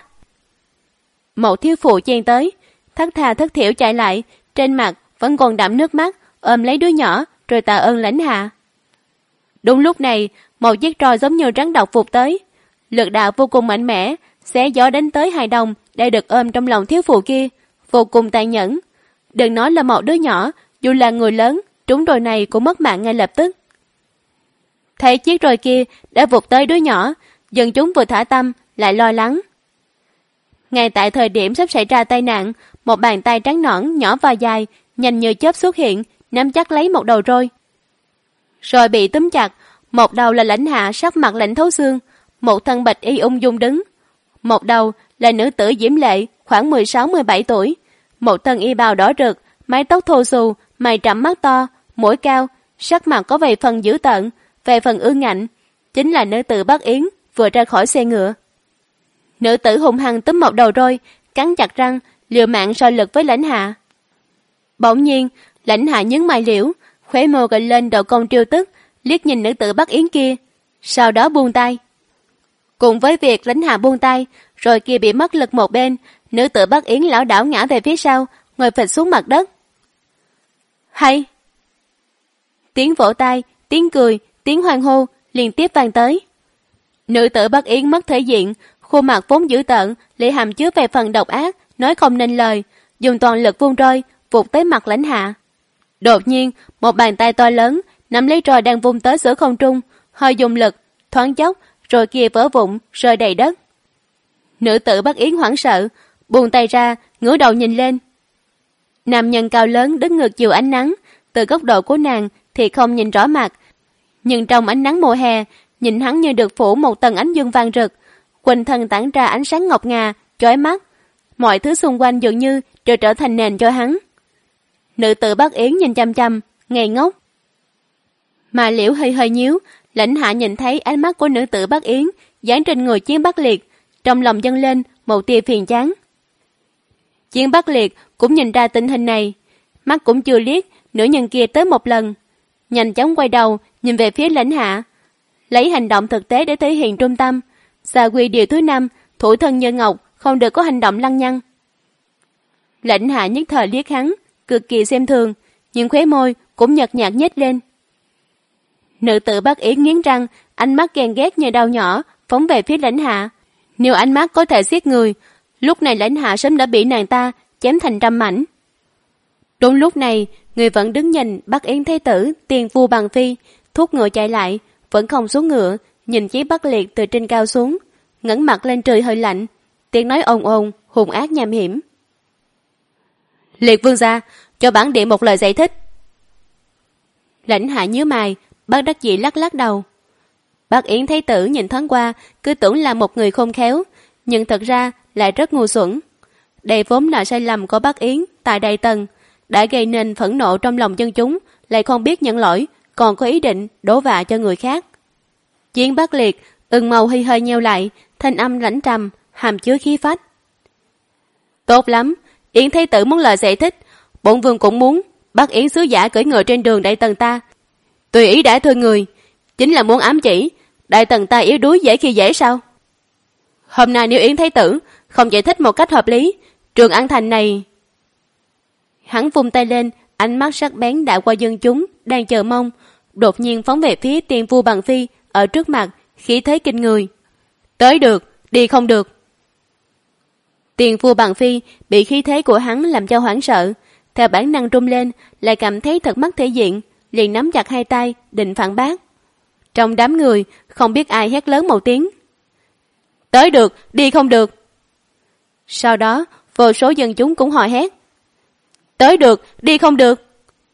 Một thiếu phụ chen tới, thất tha thất thiểu chạy lại, trên mặt vẫn còn đẫm nước mắt, ôm lấy đứa nhỏ rồi tạ ơn lãnh hạ. Đúng lúc này, một chiếc roi giống như rắn độc vụt tới, lực đạo vô cùng mạnh mẽ, xé gió đánh tới hài đồng đang được ôm trong lòng thiếu phụ kia, vô cùng tàn nhẫn. Đừng nói là một đứa nhỏ, dù là người lớn, trúng roi này cũng mất mạng ngay lập tức. Thấy chiếc roi kia đã vụt tới đứa nhỏ, dân chúng vừa thả tâm lại lo lắng. Ngay tại thời điểm sắp xảy ra tai nạn, một bàn tay trắng nõn nhỏ và dài, nhanh như chớp xuất hiện, nắm chắc lấy một đầu roi. Rồi bị túm chặt, một đầu là lãnh hạ sắc mặt lạnh thấu xương, một thân bạch y ung dung đứng. Một đầu là nữ tử diễm lệ, khoảng 16-17 tuổi, một thân y bào đỏ rực, mái tóc thô xù, mày trẫm mắt to, mũi cao, sắc mặt có vài phần dữ tợn, về phần ương ngạnh, chính là nữ tử Bắc Yến vừa ra khỏi xe ngựa. Nữ tử hung hăng túm một đầu roi, cắn chặt răng, liều mạng so lực với lãnh hạ. Bỗng nhiên, lãnh hạ nhướng mày liễu, khóe môi gợi lên độ cong trêu tức, liếc nhìn nữ tử Bắc Yến kia, sau đó buông tay. Cùng với việc lãnh hạ buông tay, rồi kia bị mất lực một bên, nữ tử Bắc Yến lảo đảo ngã về phía sau, ngồi phịch xuống mặt đất. Hay! Tiếng vỗ tay, tiếng cười, tiếng hoan hô liên tiếp vang tới. Nữ tử Bắc Yến mất thể diện, khuôn mặt vốn dữ tợn, lại hàm chứa về phần độc ác, nói không nên lời, dùng toàn lực vung roi vụt tới mặt lãnh hạ. Đột nhiên, một bàn tay to lớn nắm lấy roi đang vung tới giữa không trung, hơi dùng lực, thoáng chốc, rồi kia vỡ vụn rơi đầy đất. Nữ tử Bắc Yến hoảng sợ, buông tay ra, ngửa đầu nhìn lên. Nam nhân cao lớn đứng ngược chiều ánh nắng, từ góc độ của nàng thì không nhìn rõ mặt, nhưng trong ánh nắng mùa hè, nhìn hắn như được phủ một tầng ánh dương vàng rực, quanh thân tản ra ánh sáng ngọc ngà, chói mắt. Mọi thứ xung quanh dường như đều trở thành nền cho hắn. Nữ tử Bắc Yến nhìn chăm chăm, ngây ngốc. Mà liễu hơi hơi nhíu, lãnh hạ nhìn thấy ánh mắt của nữ tử Bắc Yến dán trên người Chiến Bắc Liệt, trong lòng dâng lên một tia phiền chán. Chiến Bắc Liệt cũng nhìn ra tình hình này, mắt cũng chưa liếc nữ nhân kia tới một lần, nhanh chóng quay đầu nhìn về phía lãnh hạ, lấy hành động thực tế để thể hiện trung tâm. Xà quy điều thứ 5, thủ thân như ngọc, không được có hành động lăng nhăng. Lãnh hạ nhất thời liếc hắn, cực kỳ xem thường, nhưng khóe môi cũng nhợt nhạt nhếch lên. Nữ tử Bắc Yến nghiến răng, ánh mắt ghen ghét như đao nhỏ phóng về phía lãnh hạ. Nếu ánh mắt có thể giết người, lúc này lãnh hạ sớm đã bị nàng ta chém thành trăm mảnh. Đúng lúc này, người vẫn đứng nhìn Bắc Yến thái tử Tiền Phu Bằng Phi thúc ngựa chạy lại, vẫn không xuống ngựa, nhìn Chí Bắc Liệt từ trên cao xuống, ngẩng mặt lên trời hơi lạnh, tiếng nói ồn ồn, hung ác nham hiểm. Liệt vương gia, cho bản địa một lời giải thích. Lãnh hạ nhíu mày, bất đắc dĩ lắc lắc đầu. Bắc Yến thái tử nhìn thoáng qua, cứ tưởng là một người khôn khéo, nhưng thật ra lại rất ngu xuẩn. Đây vốn là sai lầm của Bắc Yến tại Đại Tần, đã gây nên phẫn nộ trong lòng dân chúng, lại không biết nhận lỗi, còn có ý định đổ vạ cho người khác. Chiến Bắc Liệt ửng màu hơi hơi nheo lại, thanh âm lãnh trầm, hàm chứa khí phách. Tốt lắm, Yến thái tử muốn lời giải thích, bổn vương cũng muốn. Bắc Yến sứ giả cưỡi ngựa trên đường Đại Tần ta, tùy ý đã thương người, chính là muốn ám chỉ Đại Tần ta yếu đuối dễ khi dễ sao? Hôm nay nếu Yến thái tử không giải thích một cách hợp lý, Trường An Thành này... Hắn vung tay lên, ánh mắt sắc bén đã qua dân chúng đang chờ mong, đột nhiên phóng về phía Tiền Phu Bằng Phi ở trước mặt, khí thế kinh người. Tới được, đi không được. Tiền Phu Bằng Phi bị khí thế của hắn làm cho hoảng sợ, theo bản năng trung lên, lại cảm thấy thật mất thể diện, liền nắm chặt hai tay định phản bác. Trong đám người không biết ai hét lớn một tiếng. Tới được, đi không được. Sau đó vô số dân chúng cũng hò hét. Tới được, đi không được.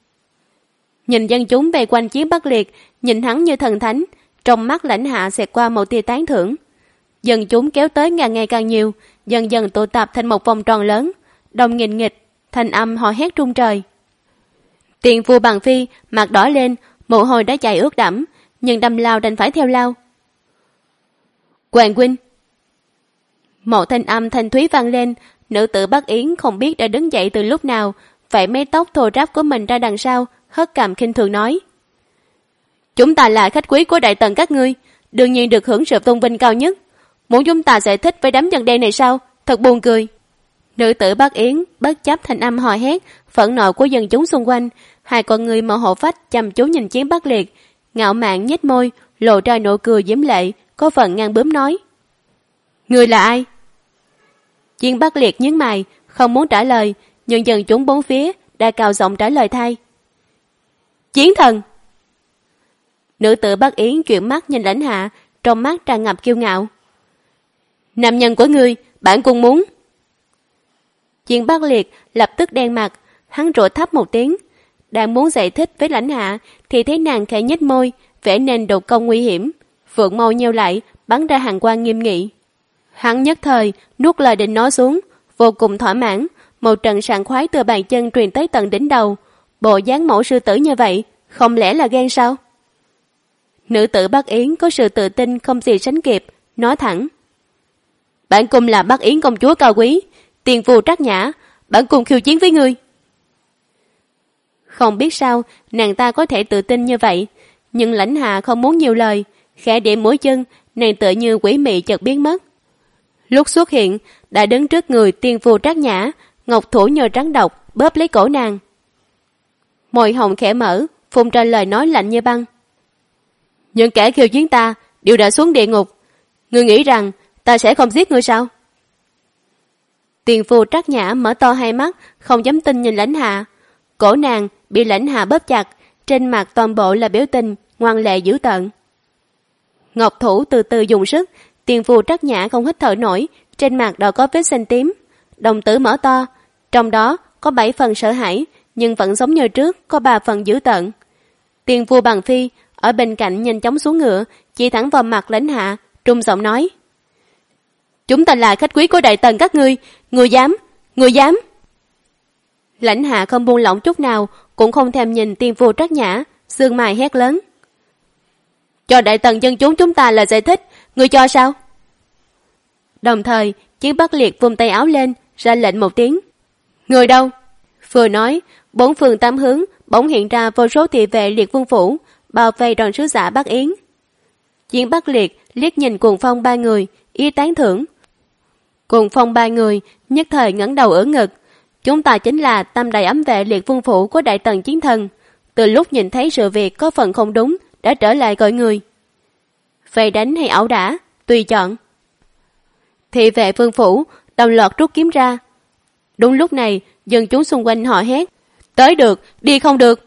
Nhìn dân chúng vây quanh Chiến Bắc Liệt, nhìn hắn như thần thánh, trong mắt lãnh hạ xẹt qua một tia tán thưởng. Dân chúng kéo tới càng ngày càng nhiều, dần dần tụ tập thành một vòng tròn lớn, đông nghìn nghịch, thanh âm hò hét rung trời. Tiền Phu Bằng Phi mặt đỏ lên, mồ hôi đã chảy ướt đẫm, nhưng đâm lao đành phải theo lao. Hoàng huynh. Một thanh âm thanh thúy vang lên, nữ tử Bắc Yến không biết đã đứng dậy từ lúc nào, vậy mái tóc thô ráp của mình ra đằng sau, hất cằm khinh thường nói: Chúng ta là khách quý của đại tần các ngươi, đương nhiên được hưởng sự tôn vinh cao nhất. Muốn chúng ta giải thích với đám dân đen này sao? Thật buồn cười. Nữ tử Bắc Yến bất chấp thanh âm hò hét, phẫn nộ của dân chúng xung quanh, hai con người mở hộ phách chăm chú nhìn Chiến Bắc Liệt, ngạo mạn nhếch môi, lộ ra nụ cười diễm lệ, có phần ngang bướng nói: Ngươi là ai? Chiến Bắc Liệt nhướng mày, không muốn trả lời, nhưng dân chúng bốn phía đã cao giọng trả lời thay: Chiến thần. Nữ tử Bắc Yến chuyển mắt nhìn Lãnh Hạ, trong mắt tràn ngập kiêu ngạo: Nam nhân của ngươi, bản cung muốn. Chiến Bắc Liệt lập tức đen mặt, hắn rủa thấp một tiếng, đang muốn giải thích với Lãnh Hạ thì thấy nàng khẽ nhếch môi, vẽ nên đột công nguy hiểm, phượng mâu nheo lại, bắn ra hàng quang nghiêm nghị. Hắn nhất thời nuốt lời định nói xuống, vô cùng thỏa mãn, một trận sảng khoái từ bàn chân truyền tới tận đỉnh đầu. Bộ dáng mẫu sư tử như vậy, không lẽ là ghen sao? Nữ tử Bắc Yến có sự tự tin không gì sánh kịp, nói thẳng: Bản cung là Bắc Yến công chúa cao quý, tiền phù Trác Nhã, bản cung khiêu chiến với ngươi. Không biết sao nàng ta có thể tự tin như vậy, nhưng Lãnh Hạ không muốn nhiều lời, khẽ điểm mũi chân, nàng tựa như quỷ mị chợt biến mất. Lúc xuất hiện đã đứng trước người tiên phù Trác Nhã, ngọc thủ nhờ trắng độc bóp lấy cổ nàng. Môi hồng khẽ mở, phun ra lời nói lạnh như băng: Những kẻ khiêu chiến ta đều đã xuống địa ngục, ngươi nghĩ rằng ta sẽ không giết ngươi sao? Tiền phù Trác Nhã mở to hai mắt, không dám tin nhìn Lãnh Hạ. Cổ nàng bị Lãnh Hạ bóp chặt, trên mặt toàn bộ là biểu tình ngoan lệ dữ tợn. Ngọc thủ từ từ dùng sức, tiền phù Trác Nhã không hít thở nổi, trên mặt đã có vết xanh tím, đồng tử mở to, trong đó có 7 phần sợ hãi, nhưng vẫn giống như trước, có 3 phần dữ tợn. Tiền phù Bằng Phi ở bên cạnh nhanh chóng xuống ngựa, chỉ thẳng vào mặt Lãnh Hạ, trung giọng nói: Chúng ta là khách quý của đại tần các ngươi, ngươi dám. Lãnh Hạ không buông lỏng chút nào, cũng không thèm nhìn tiên phù Trác Nhã, sương mày hét lớn: Cho đại tần dân chúng ta là giải thích, ngươi cho sao? Đồng thời Chiến Bắc Liệt vung tay áo lên, ra lệnh một tiếng: Người đâu? Vừa nói, 4 phương 8 hướng bỗng hiện ra vô số thị vệ Liệt Vương phủ, bao vây đoàn sứ giả Bắc Yến. Chiến Bắc Liệt liếc nhìn Cuồng Phong 3 người, ý tán thưởng. Cuồng Phong 3 người nhất thời ngẩng đầu ưỡn ngực: Chúng ta chính là tam đại ấm vệ Liệt Vương phủ của đại tần chiến thần, từ lúc nhìn thấy sự việc có phần không đúng đã trở lại gọi người. Về đánh hay ẩu đả, tùy chọn. Thị vệ Vương phủ đồng loạt rút kiếm ra. Đúng lúc này dân chúng xung quanh họ hét: Tới được, đi không được.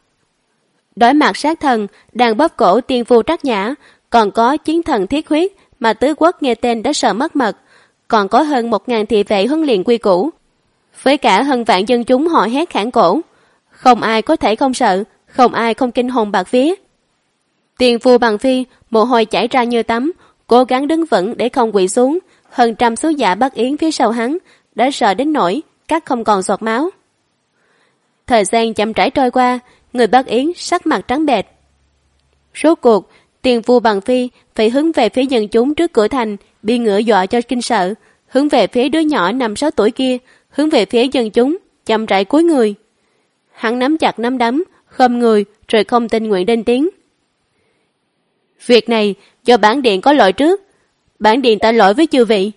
Đối mặt sát thần đang bóp cổ tiên phu Trác Nhã, còn có chiến thần Thiết Huyết mà tứ quốc nghe tên đã sợ mất mật, còn có hơn 1000 thị vệ huấn luyện quy củ, với cả hơn vạn dân chúng họ hét khản cổ. Không ai có thể không sợ, không ai không kinh hồn bạt vía. Tiền phu Bằng Phi mồ hôi chảy ra như tắm, cố gắng đứng vững để không quỵ xuống. Hơn trăm sứ giả Bắc Yến phía sau hắn đã sợ đến nỗi cắt không còn giọt máu. Thời gian chậm rãi trôi qua, người Bắc Yến sắc mặt trắng bệch. Rốt cuộc tiền phu Bằng Phi phải hướng về phía dân chúng trước cửa thành, bị ngựa dọa cho kinh sợ, hướng về phía đứa nhỏ 5-6 tuổi kia, hướng về phía dân chúng, chậm rãi cúi người. Hắn nắm chặt nắm đấm, khom người rồi không tình nguyện lên tiếng: Việc này do bản điện có lỗi trước, bản điện tạ lỗi với chư vị.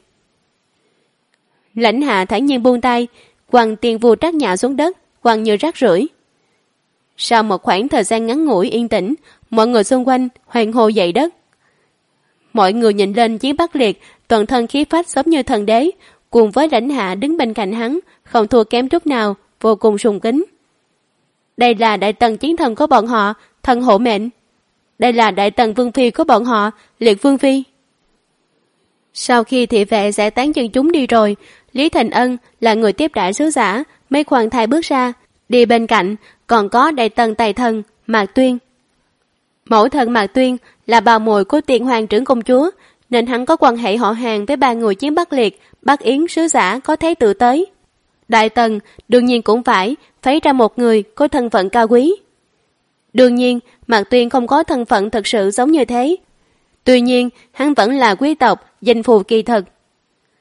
Lãnh Hạ thản nhiên buông tay, quăng tiền phu Trác Nhã xuống đất, quăng như rác rưởi. Sau một khoảng thời gian ngắn ngủi yên tĩnh, mọi người xung quanh hoan hô dậy đất. Mọi người nhìn lên Chiến Bắc Liệt, toàn thân khí phách giống như thần đế, cùng với Lãnh Hạ đứng bên cạnh hắn, không thua kém chút nào, vô cùng sùng kính. Đây là đại tần chiến thần của bọn họ, thần hộ mệnh. Đây là đại tần vương phi của bọn họ, Liệt Vương phi. Sau khi thị vệ giải tán dân chúng đi rồi, Lý Thành Ân là người tiếp đãi sứ giả, mấy khoan thai bước ra, đi bên cạnh còn có đại tần tài thần Mạc Tuyên. Mẫu thần Mạc Tuyên là bà muội của Tiền Hoàng trưởng công chúa, nên hắn có quan hệ họ hàng với 3 người Chiến Bắc Liệt, Bắc Yến sứ giả có thế tự tới. Đại tần đương nhiên cũng phải phái ra một người có thân phận cao quý. Đương nhiên Mạc Tuyên không có thân phận thật sự giống như thế, tuy nhiên hắn vẫn là quý tộc danh phù kỳ thực.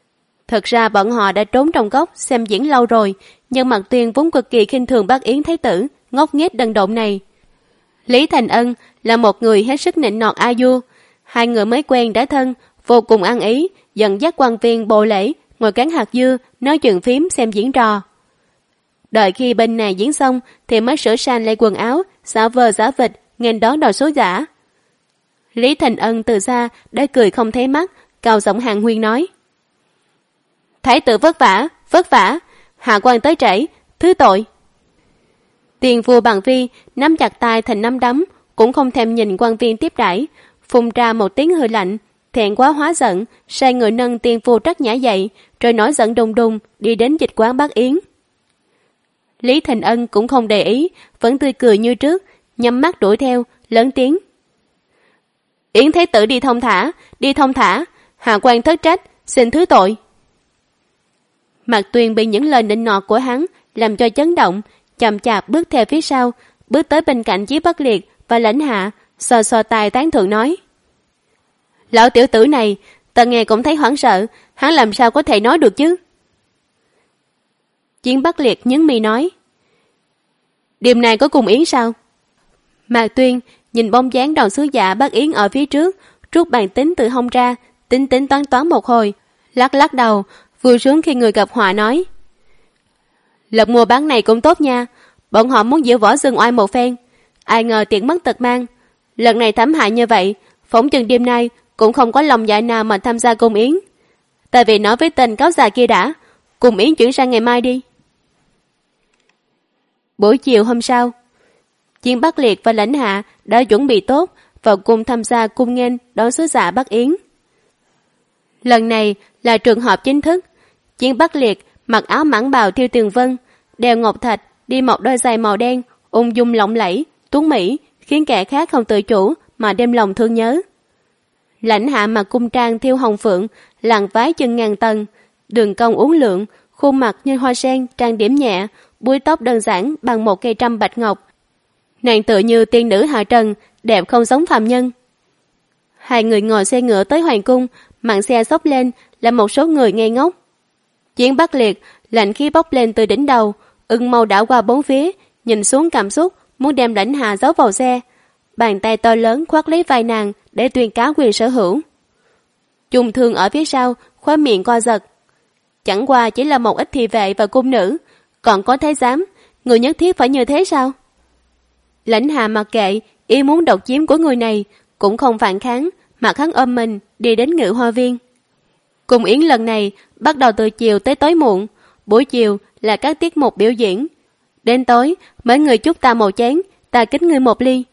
Thật ra bọn họ đã trốn trong góc xem diễn lâu rồi, nhưng Mạc Tuyên vốn cực kỳ khinh thường bác Yến Thái tử, ngốc nghếch đần độn này. Lý Thành Ân là một người hết sức nịnh nọt a du. Hai người mới quen đã thân, vô cùng ăn ý, dẫn dắt quan viên bộ lễ, ngồi cán hạt dưa, nói chuyện phím xem diễn trò. Đợi khi bên này diễn xong thì mới sửa sang lại quần áo, xả vờ xả vịt, nghênh đón đội số giả. Lý Thành Ân từ xa đã cười không thấy mắt, cao giọng hàng huyên nói: Thái tử vất vả, hạ quan tới trễ, thứ tội. Tiền vua Bằng Phi nắm chặt tay thành nắm đấm, cũng không thèm nhìn quan viên tiếp đãi, phun ra một tiếng hơi lạnh, thẹn quá hóa giận, sai người nâng tiền vua Trắc Nhã dậy, rồi nổi giận đùng đùng đi đến dịch quán bác Yến. Lý Thành Ân cũng không để ý, vẫn tươi cười như trước, nhắm mắt đuổi theo, lớn tiếng: Yến Thái tử đi thông thả, hạ quan thất trách, xin thứ tội. Mạc Tuyên bị những lời nịnh nọt của hắn làm cho chấn động, chậm chạp bước theo phía sau, bước tới bên cạnh Chí Bất Liệt và Lãnh Hạ, sờ tài tán thưởng nói: Lão tiểu tử này, ta nghe cũng thấy hoảng sợ, hắn làm sao có thể nói được chứ? Chiến Bất Liệt nhướng mi nói: Đêm nay có cùng Yến sao? Mạc Tuyên nhìn bóng dáng đoàn sứ giả bác Yến ở phía trước, rút bàn tính từ hông ra, tính toán một hồi, lắc đầu, vui sướng khi người gặp họa nói: Lập mua bán này cũng tốt nha, bọn họ muốn diễu võ dương oai một phen, ai ngờ tiện mất tật mang. Lần này thảm hại như vậy, phỏng chừng đêm nay cũng không có lòng dạ nào mà tham gia cung yến. Tại vì nói với tên cáo già kia đã, cung yến chuyển sang ngày mai đi. Buổi chiều hôm sau, Chiến Bất Liệt và Lãnh Hạ đã chuẩn bị tốt vào cùng tham gia cung nghênh đón sứ giả Bắc Yến. Lần này là trường hợp chính thức. Chiến Bất Liệt mặc áo mãng bào thiêu tường vân, đeo ngọc thạch, đi một đôi giày màu đen, ung dung lộng lẫy, tuấn mỹ, khiến kẻ khác không tự chủ mà đem lòng thương nhớ. Lãnh Hạ mặc cung trang thiêu hồng phượng, làn váy chân ngàn tầng, đường cong uốn lượn, khuôn mặt như hoa sen trang điểm nhẹ, búi tóc đơn giản bằng một cây trâm bạch ngọc. Nàng tựa như tiên nữ hạ trần, đẹp không giống phàm nhân. Hai người ngồi xe ngựa tới hoàng cung, màn xe xốc lên là một số người ngây ngốc. Chiến Bất Liệt lạnh khí bốc lên từ đỉnh đầu, ưng mâu đảo qua bốn phía, nhìn xuống cảm xúc, muốn đem Lãnh Hạ giấu vào xe. Bàn tay to lớn khoác lấy vai nàng để tuyên cáo quyền sở hữu. Trung Thương ở phía sau, khóe miệng co giật. Chẳng qua chỉ là một ít thị vệ và cung nữ, còn có thái giám, người nhất thiết phải như thế sao? Lãnh Hạ mặc kệ ý muốn độc chiếm của người này, cũng không phản kháng, mà hắn ôm mình đi đến Ngự Hoa Viên. Cung yến lần này bắt đầu từ chiều tới tối muộn, buổi chiều là các tiết mục biểu diễn. Đến tối, mấy người chúc ta một chén, ta kính ngươi một ly.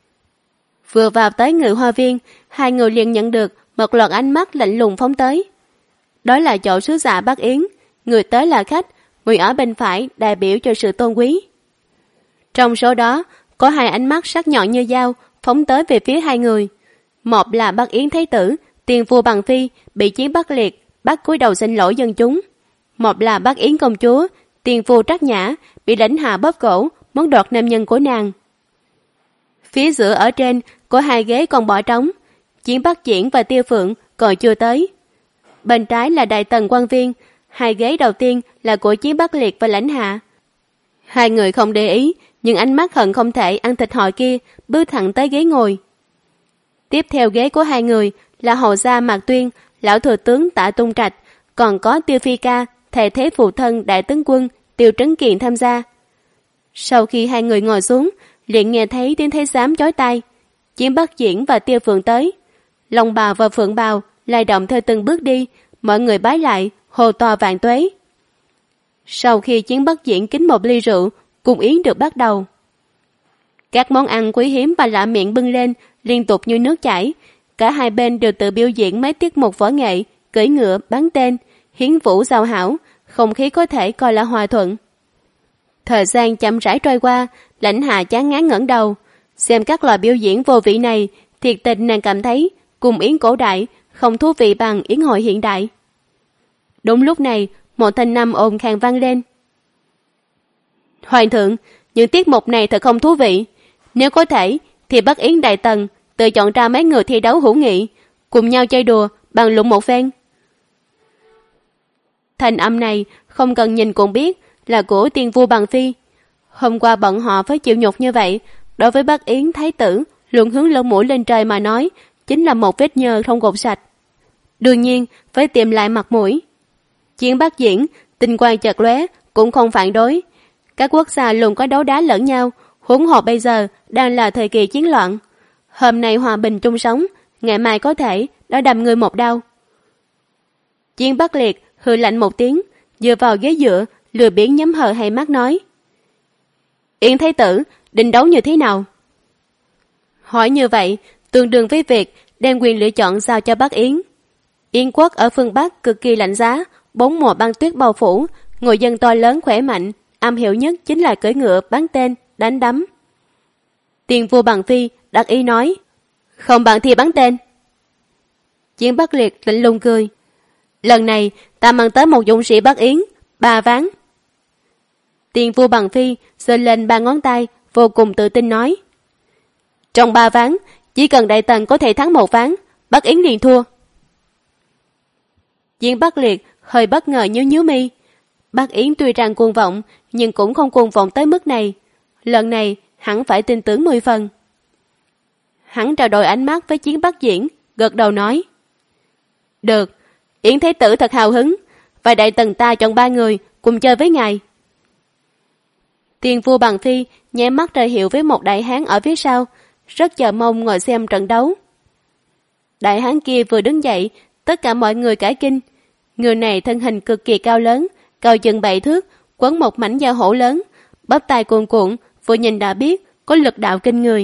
Vừa vào tới Ngự Hoa Viên, hai người liền nhận được một loạt ánh mắt lạnh lùng phóng tới. Đó là chỗ sứ giả Bắc Yến, người tới là khách, người ở bên phải đại biểu cho sự tôn quý. Trong số đó, có hai ánh mắt sắc nhọn như dao phóng tới về phía hai người. Một là Bắc Yến Thái tử, tiền vua Bằng Phi, bị Chiến Bất Liệt bắt cúi đầu xin lỗi dân chúng. Một là Bắc Yến công chúa, tiền vua Trắc Nhã, bị Lãnh Hạ bóp cổ, muốn đoạt nam nhân của nàng. Phía giữa ở trên có hai ghế còn bỏ trống, Chiến Bắc Diễn và Tiêu Phượng còn chưa tới. Bên trái là đại tần quan viên, hai ghế đầu tiên là của Chiến Bất Liệt và Lãnh Hạ. Hai người không để ý, nhưng ánh mắt hận không thể ăn thịt họ kia bước thẳng tới ghế ngồi. Tiếp theo ghế của hai người là hầu gia Mạc Tuyên, lão thừa tướng Tạ Tung Trạch, còn có Tiêu Phi Ca, thề thế phụ thân đại tướng quân Tiêu Trấn Kiền tham gia. Sau khi hai người ngồi xuống, liền nghe thấy tiếng thái giám chói tai. Chiến Bắc Diễn và Tiêu Phượng tới, Long Bào và Phượng Bào lay động theo từng bước đi, mọi người bái lại, hô to vạn tuế. Sau khi Chiến Bắc Diễn kính một ly rượu, cung yến được bắt đầu. Các món ăn quý hiếm và lạ miệng bưng lên liên tục như nước chảy. Cả hai bên đều tự biểu diễn mấy tiết mục võ nghệ, cưỡi ngựa, bắn tên, hiến vũ giao hảo, không khí có thể coi là hòa thuận. Thời gian chậm rãi trôi qua, Lãnh Hạ chán ngán ngẩng đầu, xem các loại biểu diễn vô vị này, thiệt tình nàng cảm thấy cung yến cổ đại không thú vị bằng yến hội hiện đại. Đúng lúc này, một thanh âm ồn khàn vang lên. Hoàng thượng, những tiết mục này thật không thú vị. Nếu có thể, thì Bắc Yến Đại Tần tự chọn ra mấy người thi đấu hữu nghị, cùng nhau chơi đùa, bàn luận một phen. Thanh âm này không cần nhìn cũng biết là của Tiền Vua Bằng Phi. Hôm qua bọn họ phải chịu nhục như vậy, đối với Bắc Yến thái tử luôn hướng lỗ mũi lên trời mà nói, chính là một vết nhơ không gột sạch. Đương nhiên phải tìm lại mặt mũi. Chiến Bắc diễn, tinh quang chợt lóe, cũng không phản đối. Các quốc gia luôn có đấu đá lẫn nhau, huống hồ bây giờ đang là thời kỳ chiến loạn. Hôm nay hòa bình chung sống, ngày mai có thể đã đâm người một đau. Chiến Bắc Liệt hừ lạnh một tiếng, dựa vào ghế dựa, lười biếng nhắm hờ hai mắt nói: Yến thái tử định đấu như thế nào? Hỏi như vậy tương đương với việc đem quyền lựa chọn giao cho Bắc Yến. Yến quốc ở phương Bắc cực kỳ lạnh giá, 4 mùa băng tuyết bao phủ, người dân to lớn khỏe mạnh, am hiểu nhất chính là cưỡi ngựa, bắn tên, đánh đấm. Tiền Vua Bằng Phi đặc ý nói: Không bằng thì bắn tên. Chiến Bắc Liệt lạnh lùng cười: Lần này ta mang tới một dũng sĩ Bắc Yến, 3 ván. Tiền Vua Bằng Phi giơ lên 3 ngón tay, vô cùng tự tin nói: Trong 3 ván, chỉ cần đại tần có thể thắng 1 ván, Bắc Yến liền thua. Chiến Bắc Liệt hơi bất ngờ nhíu mi. Bắc Yến tuy rằng cuồng vọng, nhưng cũng không cuồng vọng tới mức này. Lần này hắn phải tin tưởng 10 phần. Hắn trao đổi ánh mắt với Chiến Bắc Diễn, gật đầu nói: Được, Yến thái tử thật hào hứng, và đại tần ta chọn 3 người cùng chơi với ngài. Tiền Vua Bằng Phi nháy mắt ra hiệu với một đại hán ở phía sau, rất chờ mong ngồi xem trận đấu. Đại hán kia vừa đứng dậy, tất cả mọi người cả kinh. Người này thân hình cực kỳ cao lớn, cao chừng 7 thước, quấn một mảnh da hổ lớn, bắp tay cuồn cuộn, vừa nhìn đã biết có lực đạo kinh người.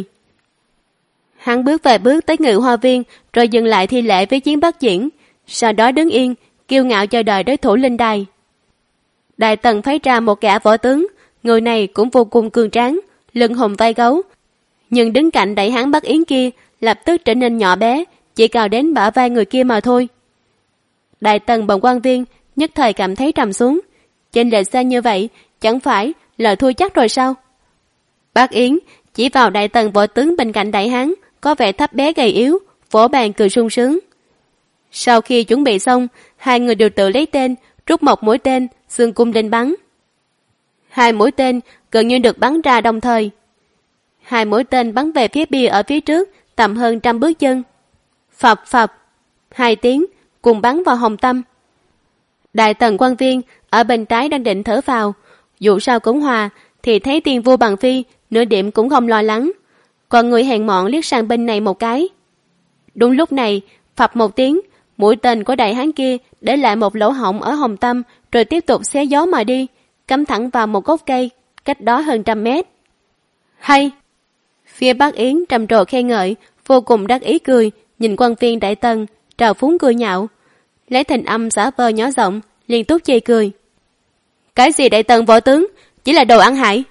Hắn bước vài bước tới Ngự Hoa Viên, rồi dừng lại thi lễ với Chiến Bắc Diễn, sau đó đứng yên, kiêu ngạo chờ đợi đối thủ lên đài. Đại tần phái ra một gã võ tướng, người này cũng vô cùng cường tráng, lưng hùm vai gấu, nhưng đứng cạnh đại hán Bắc Yến kia lập tức trở nên nhỏ bé, chỉ cao đến bả vai người kia mà thôi. Đại tần bọn quan viên nhất thời cảm thấy trầm xuống, chênh lệch xa như vậy chẳng phải là thua chắc rồi sao? Bắc Yến chỉ vào đại tần võ tướng bên cạnh đại hán có vẻ thấp bé gầy yếu, vỗ bàn cười sung sướng. Sau khi chuẩn bị xong, 2 người đều tự lấy tên, rút một mũi tên, xương cung lên bắn. 2 mũi tên gần như được bắn ra đồng thời. 2 mũi tên bắn về phía bia ở phía trước, tầm hơn 100 bước chân. Phập phập, 2 tiếng, cùng bắn vào hồng tâm. Đại tần quan viên ở bên trái đang định thở phào, dù sao cũng hòa, thì thấy Tiền Vua Bằng Phi nửa điểm cũng không lo lắng. Còn người hèn mọn liếc sang bên này một cái. Đúng lúc này, phập một tiếng, mũi tên của đại hán kia để lại một lỗ hổng ở hồng tâm, rồi tiếp tục xé gió mà đi, cắm thẳng vào một gốc cây cách đó hơn 100 mét. Hay! Phía Bắc Yến trầm trồ khen ngợi, vô cùng đắc ý cười, nhìn quan viên đại tần, trào phúng cười nhạo, lấy thành âm giả vờ nhỏ giọng, liên tục chê cười. Cái gì đại tần võ tướng, chỉ là đồ ăn hại.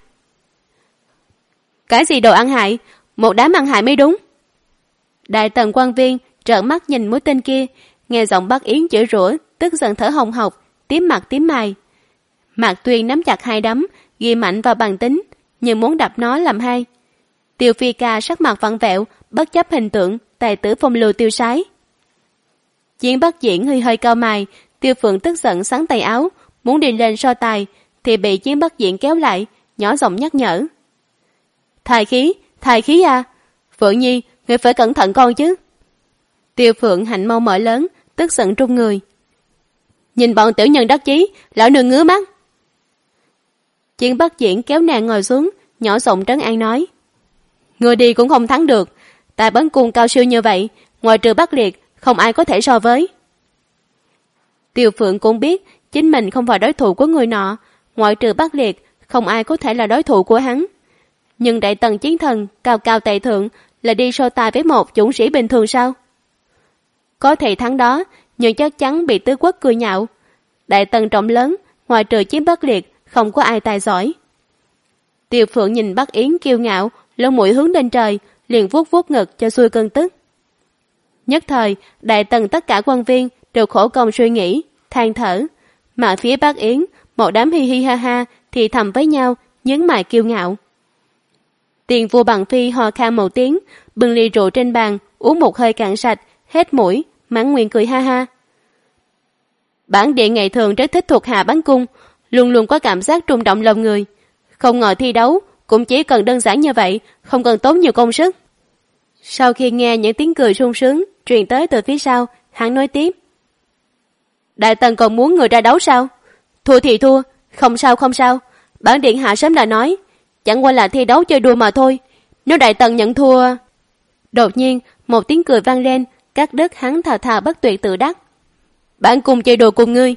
Cái gì đồ ăn hại, một đám ăn hại mới đúng. Đại tần quan viên trợn mắt nhìn mũi tên kia, nghe giọng Bắc Yến chửi rủa, tức giận thở hồng hộc, tím mặt tím mày. Mạc Tuyên nắm chặt 2 đấm, ghi mạnh vào bàn tính, nhưng muốn đập nó làm 2. Tiêu Phi Ca sắc mặt vặn vẹo, bất chấp hình tượng tài tử phong lưu tiêu sái. Chiến Bắc Diễn hơi cau mày, Tiêu Phượng tức giận xắn tay áo, muốn đi lên so tài, thì bị Chiến Bắc Diễn kéo lại, nhỏ giọng nhắc nhở. Thai khí à? Phượng Nhi, người phải cẩn thận con chứ. Tiêu Phượng hạnh mau mở lớn, tức giận trung người. Nhìn bọn tiểu nhân đắc chí, lão nương ngứa mắt. Chiến Bắc Diễn kéo nàng ngồi xuống, nhỏ giọng trấn an nói. Người đi cũng không thắng được, tài bắn cung cao siêu như vậy, ngoài trừ Bắc Liệt, không ai có thể so với. Tiêu Phượng cũng biết chính mình không phải đối thủ của người nọ, ngoại trừ Bắc Liệt, không ai có thể là đối thủ của hắn. Nhưng đại tần chiến thần cao cao tại thượng là đi so tài với một dũng sĩ bình thường sao? Có thể thắng đó, nhưng chắc chắn bị tứ quốc cười nhạo. Đại tần trọng lớn, ngoài trừ Chiến Bắc Liệt, không có ai tài giỏi. Tiêu Phượng nhìn Bắc Yến kiêu ngạo, lông mũi hướng lên trời, liền vuốt vuốt ngực cho xuôi cơn tức. Nhất thời, đại tần tất cả quan viên đều khổ công suy nghĩ, than thở, mà phía Bắc Yến, một đám hi hi ha ha thì thầm với nhau, nhướng mày kiêu ngạo. Tiền Vua Bằng Phi ho khan một tiếng, bưng ly rượu trên bàn, uống một hơi cạn sạch, hết mũi, mãn nguyện cười ha ha. Bản điện ngày thường rất thích thuộc hạ bắn cung, luôn luôn có cảm giác rung động lòng người. Không ngờ thi đấu cũng chỉ cần đơn giản như vậy, không cần tốn nhiều công sức. Sau khi nghe những tiếng cười sung sướng truyền tới từ phía sau, hắn nói tiếp. Đại tần còn muốn người ra đấu sao? Thua thì thua, không sao không sao. Bản điện hạ sớm đã nói, chẳng qua là thi đấu chơi đùa mà thôi. Nếu đại tần nhận thua... Đột nhiên, một tiếng cười vang lên, cắt đứt hắn thào thào bất tuyệt tự đắc. Bản cùng chơi đùa cùng ngươi.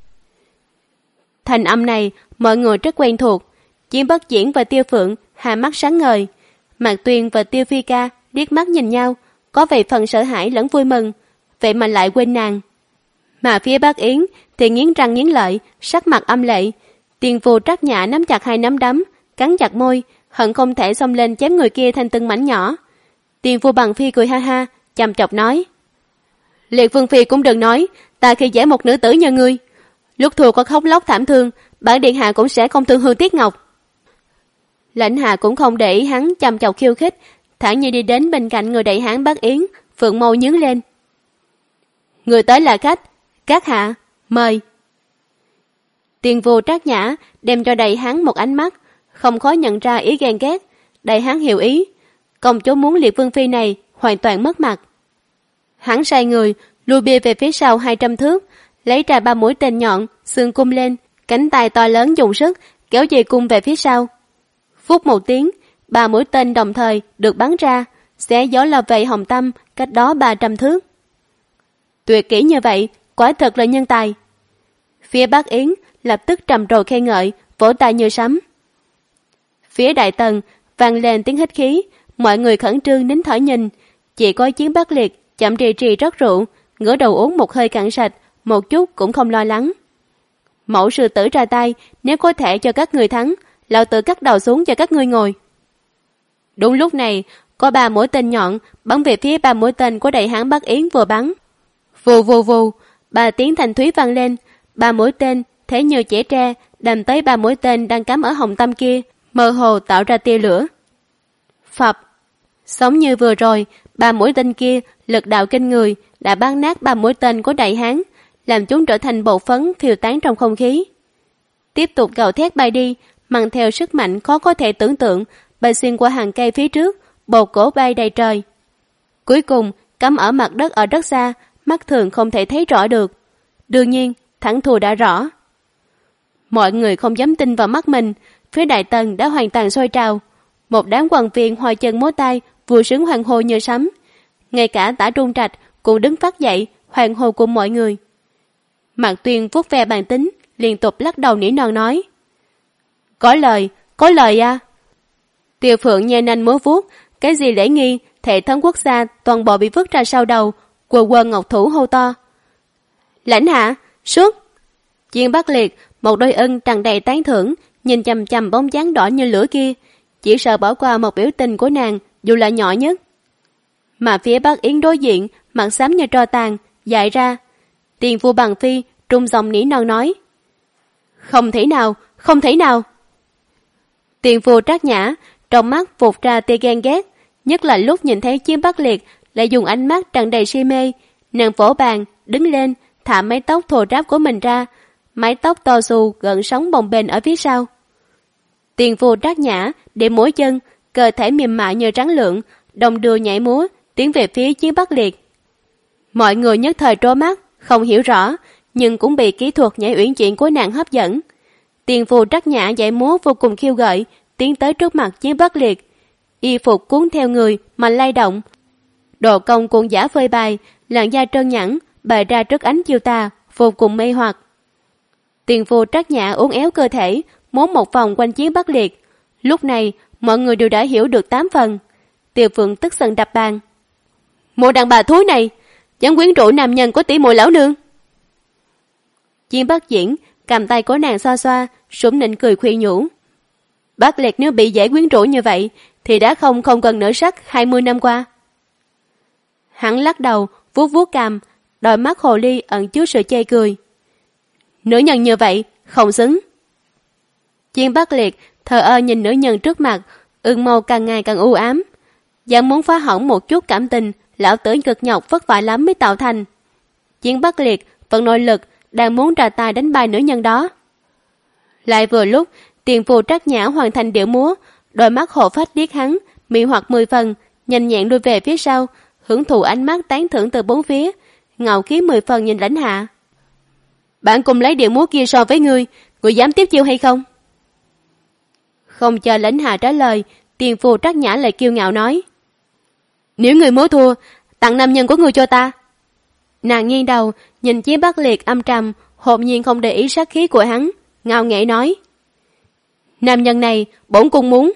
Thành âm này, mọi người rất quen thuộc. Chiến Bất Diễn và Tiêu Phượng hai mắt sáng ngời. Mạc Tuyên và Tiêu Phi Ca liếc mắt nhìn nhau, có vài phần sợ hãi lẫn vui mừng, vậy mà lại quên nàng. Mà phía Bác Yến thì nghiến răng nghiến lợi, sắc mặt âm lệ. Tiền Phù Trắc Nhã nắm chặt hai nắm đấm, cắn chặt môi, hận không thể xông lên chém người kia thành từng mảnh nhỏ. Tiền Phù Bằng Phi cười ha ha, chăm chọc nói. Liệt Vương Phi cũng đừng nói, ta khi dễ một nữ tử như ngươi. Lúc thua có khóc lóc thảm thương, bản điện hạ cũng sẽ không thương hương tiếc ngọc. Lãnh Hạ cũng không để ý hắn chăm chọc khiêu khích, thản nhiên đi đến bên cạnh người đẩy hán Bác Yến, phượng mâu nhướng lên. Người tới là khách, các hạ, mời. Tiền Vô Trác Nhã đem cho đầy hán một ánh mắt, không khó nhận ra ý ghen ghét. Đầy hán hiểu ý, công chúa muốn Liệt Vương Phi này hoàn toàn mất mặt. Hắn sai người lùi bia về phía sau 200 thước, lấy ra 3 mũi tên nhọn, xương cung lên, cánh tay to lớn dùng sức kéo dây cung về phía sau. Phút một tiếng, 3 mũi tên đồng thời được bắn ra, xé gió lọt về hồng tâm cách đó 300 thước. Tuyệt kỹ như vậy, quả thật là nhân tài. Phía Bác Yến lập tức trầm trồ khen ngợi, vỗ tay như sấm. Phía Đại Tần vang lên tiếng hít khí, mọi người khẩn trương nín thở nhìn. Chỉ có Chiến Bắc Liệt chậm trì trì rót rượu, ngửa đầu uống một hơi cạn sạch, một chút cũng không lo lắng. Mẫu sư tử ra tay, nếu có thể cho các người thắng, lão tử cắt đầu xuống cho các ngươi ngồi. Đúng lúc này, có 3 mũi tên nhọn bắn về phía 3 mũi tên của đại hán Bắc Yến vừa bắn. Vù vù vù, 3 tiếng thanh thúy vang lên, 3 mũi tên thế như chẻ tre đâm tới 3 mũi tên đang cắm ở hồng tâm kia, mơ hồ tạo ra tia lửa. Phập, giống như vừa rồi, 3 mũi tên kia lực đạo kinh người đã bắn nát 3 mũi tên của đại hán, làm chúng trở thành bột phấn phiêu tán trong không khí. Tiếp tục gào thét bay đi, mang theo sức mạnh khó có thể tưởng tượng, bay xuyên qua hàng cây phía trước, bột cổ bay đầy trời. Cuối cùng, cắm ở mặt đất ở rất xa, mắt thường không thể thấy rõ được. Đương nhiên, thắng thua đã rõ. Mọi người không dám tin vào mắt mình, phía Đại Tần đã hoàn toàn sôi trào. Một đám quan viên hoa chân múa tay, vui sướng hoan hô như sấm. Ngay cả Tả Trung Trạch cũng đứng phát dậy, hoan hô cùng mọi người. Mạc Tuyên vuốt ve bàn tính, liên tục lắc đầu nỉ non nói. Có lời à. Tiêu Phượng nhe nanh múa vuốt, cái gì lễ nghi, hệ thống quốc gia toàn bộ bị vứt ra sau đầu, quờ quờ ngọc thủ hô to. Lãnh Hạ, xuất. Chiến Bắc Liệt, một đôi ân tràn đầy tán thưởng, nhìn chằm chằm bóng dáng đỏ như lửa kia, chỉ sợ bỏ qua một biểu tình của nàng, dù là nhỏ nhất. Mà phía Bắc Yến đối diện, mặt xám như tro tàn, dại ra. Tiền Phu Bằng Phi trung giọng nỉ non nói. Không thể nào, không thể nào. Tiền Phu Trác Nhã, trong mắt vụt ra tia ghen ghét, nhất là lúc nhìn thấy Chiến Bắc Liệt lại dùng ánh mắt tràn đầy si mê. Nàng vỗ bàn, đứng lên, thả mái tóc thô ráp của mình ra, mái tóc to xù gợn sóng bồng bềnh ở phía sau. Tiền Phu Trác Nhã để mỗi chân, cơ thể mềm mại như trắng lượng, đồng đưa nhảy múa, tiến về phía Chiến Bắc Liệt. Mọi người nhất thời trố mắt, không hiểu rõ, nhưng cũng bị kỹ thuật nhảy uyển chuyển của nàng hấp dẫn. Tiền Phu Trác Nhã nhảy múa vô cùng khiêu gợi, tiến tới trước mặt Chiến Bắc Liệt. Y phục cuốn theo người mà lay động. Độ công cuồng giả phơi bày, làn da trơn nhẵn, bày ra trước ánh chiều tà, vô cùng mê hoặc. Tiền Phu Trác Nhã uốn éo cơ thể, múa một vòng quanh Chiến Bắc Liệt. Lúc này, mọi người đều đã hiểu được 8 phần. Tiêu Phượng tức giận đập bàn. Một đàn bà thúi này, dám quyến rũ nam nhân của tỷ muội lão nương. Chiến Bắc Diễn cầm tay của nàng xoa xoa, sủng nịnh cười khuyên nhủ. Bắc Liệt nếu bị dễ quyến rũ như vậy, thì đã không cần nở sắc 20 năm qua. Hắn lắc đầu, vuốt vuốt cằm, đôi mắt hồ ly ẩn chứa sự chê cười. Nữ nhân như vậy, không xứng. Chiến Bắc Liệt thờ ơ nhìn nữ nhân trước mặt, ương mâu càng ngày càng u ám. Dám muốn phá hỏng một chút cảm tình, lão tử cực nhọc vất vả lắm mới tạo thành. Chiến Bắc Liệt vận nội lực đang muốn ra tay đánh bại nữ nhân đó. Lại vừa lúc Tiền Phù Trắc Nhã hoàn thành điệu múa, đôi mắt hộ phách liếc hắn, mị hoặc 10 phần, nhanh nhẹn lui về phía sau, hưởng thụ ánh mắt tán thưởng từ bốn phía, ngạo khí 10 phần nhìn Lãnh Hạ. Bạn cùng lấy điệu múa kia so với ngươi dám tiếp chiêu hay không? Không chờ Lãnh Hạ trả lời, Tiền Phù Trắc Nhã lại kiêu ngạo nói: Nếu người múa thua, tặng nam nhân của ngươi cho ta. Nàng nghiêng đầu, nhìn Chí Bắc Liệt âm trầm, hồn nhiên không để ý sát khí của hắn, ngạo nghễ nói: Nam nhân này, bổn cung muốn.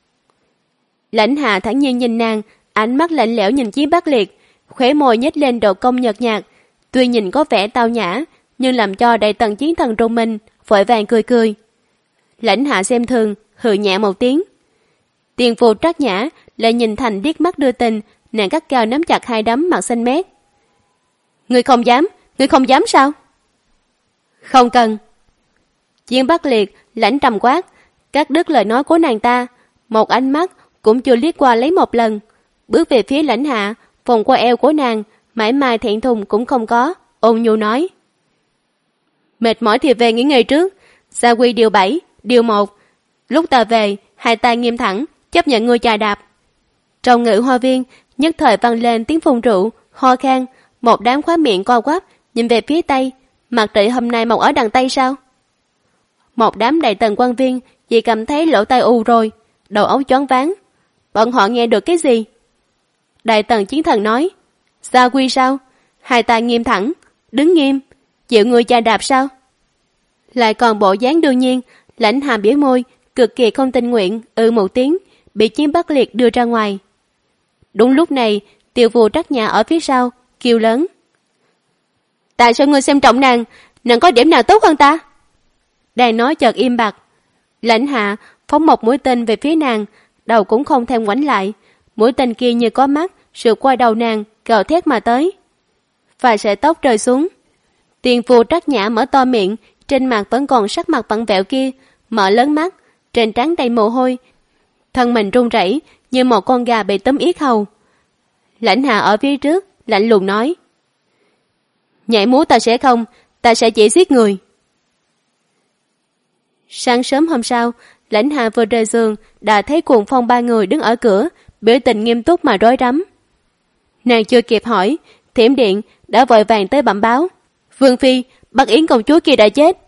Lãnh Hạ thản nhiên nhìn nàng, ánh mắt lạnh lẽo nhìn Chí Bắc Liệt, khóe môi nhếch lên độ cong nhợt nhạt, tuy nhìn có vẻ tao nhã, nhưng làm cho Đại Tần chiến thần rùng mình, vội vàng cười cười. Lãnh Hạ xem thường, hừ nhẹ một tiếng. Tiền Phù Trắc Nhã lại nhìn Thành liếc mắt đưa tình, nàng gắt gao nắm chặt hai đấm mặt xanh mét. Ngươi không dám sao? Không cần. Chí Bắc Liệt lãnh trầm quát, cắt đứt lời nói của nàng ta, một ánh mắt cũng chưa liếc qua lấy một lần, bước về phía Lãnh Hạ, vòng qua eo của nàng, mãi mãi thẹn thùng cũng không có, ôn nhu nói: Mệt mỏi thì về nghỉ ngơi trước, gia quy điều 7, điều 1, lúc ta về, hai tay nghiêm thẳng, chấp nhận ngươi chà đạp. Trong ngự hoa viên, nhất thời vang lên tiếng phun rượu, ho khan, một đám khóe miệng co quắp, nhìn về phía Tây, mặt trời hôm nay mọc ở đằng Tây sao? Một đám Đại Tần quan viên chỉ cảm thấy lỗ tai u rồi, đầu óc choáng váng. Bọn họ nghe được cái gì? Đại Tần chiến thần nói: Gia quy sao? Hai tay nghiêm thẳng, đứng nghiêm, chịu người chà đạp sao? Lại còn bộ dáng đương nhiên. Lãnh Hạ bĩu môi, cực kỳ không tình nguyện, một tiếng, bị Chí Bắc Liệt đưa ra ngoài. Đúng lúc này, Tiền Phù Trắc Nhã ở phía sau kêu lớn: Tại sao ngươi xem trọng nàng có điểm nào tốt hơn ta? Đang nói chợt im bặt. Lãnh Hạ phóng một mũi tên về phía nàng, đầu cũng không thèm ngoảnh lại, mũi tên kia như có mắt sượt qua đầu nàng, gào thét mà tới. Vài sợi tóc rơi xuống. Tiền Phù Trắc Nhã mở to miệng, trên mặt vẫn còn sắc mặt vặn vẹo kia, mở lớn mắt, trên trán đầy mồ hôi, thân mình run rẩy như một con gà bị túm yết hầu. Lãnh Hạ ở phía trước lạnh lùng nói: Nhảy múa ta sẽ không, ta sẽ chỉ giết người. Sáng sớm hôm sau, Lãnh Hạ vừa rời giường đã thấy Cuồng Phong ba người đứng ở cửa, biểu tình nghiêm túc mà rối rắm. Nàng chưa kịp hỏi, Thiểm Điện đã vội vàng tới bẩm báo: Vương phi, Bắc Yến công chúa kia đã chết.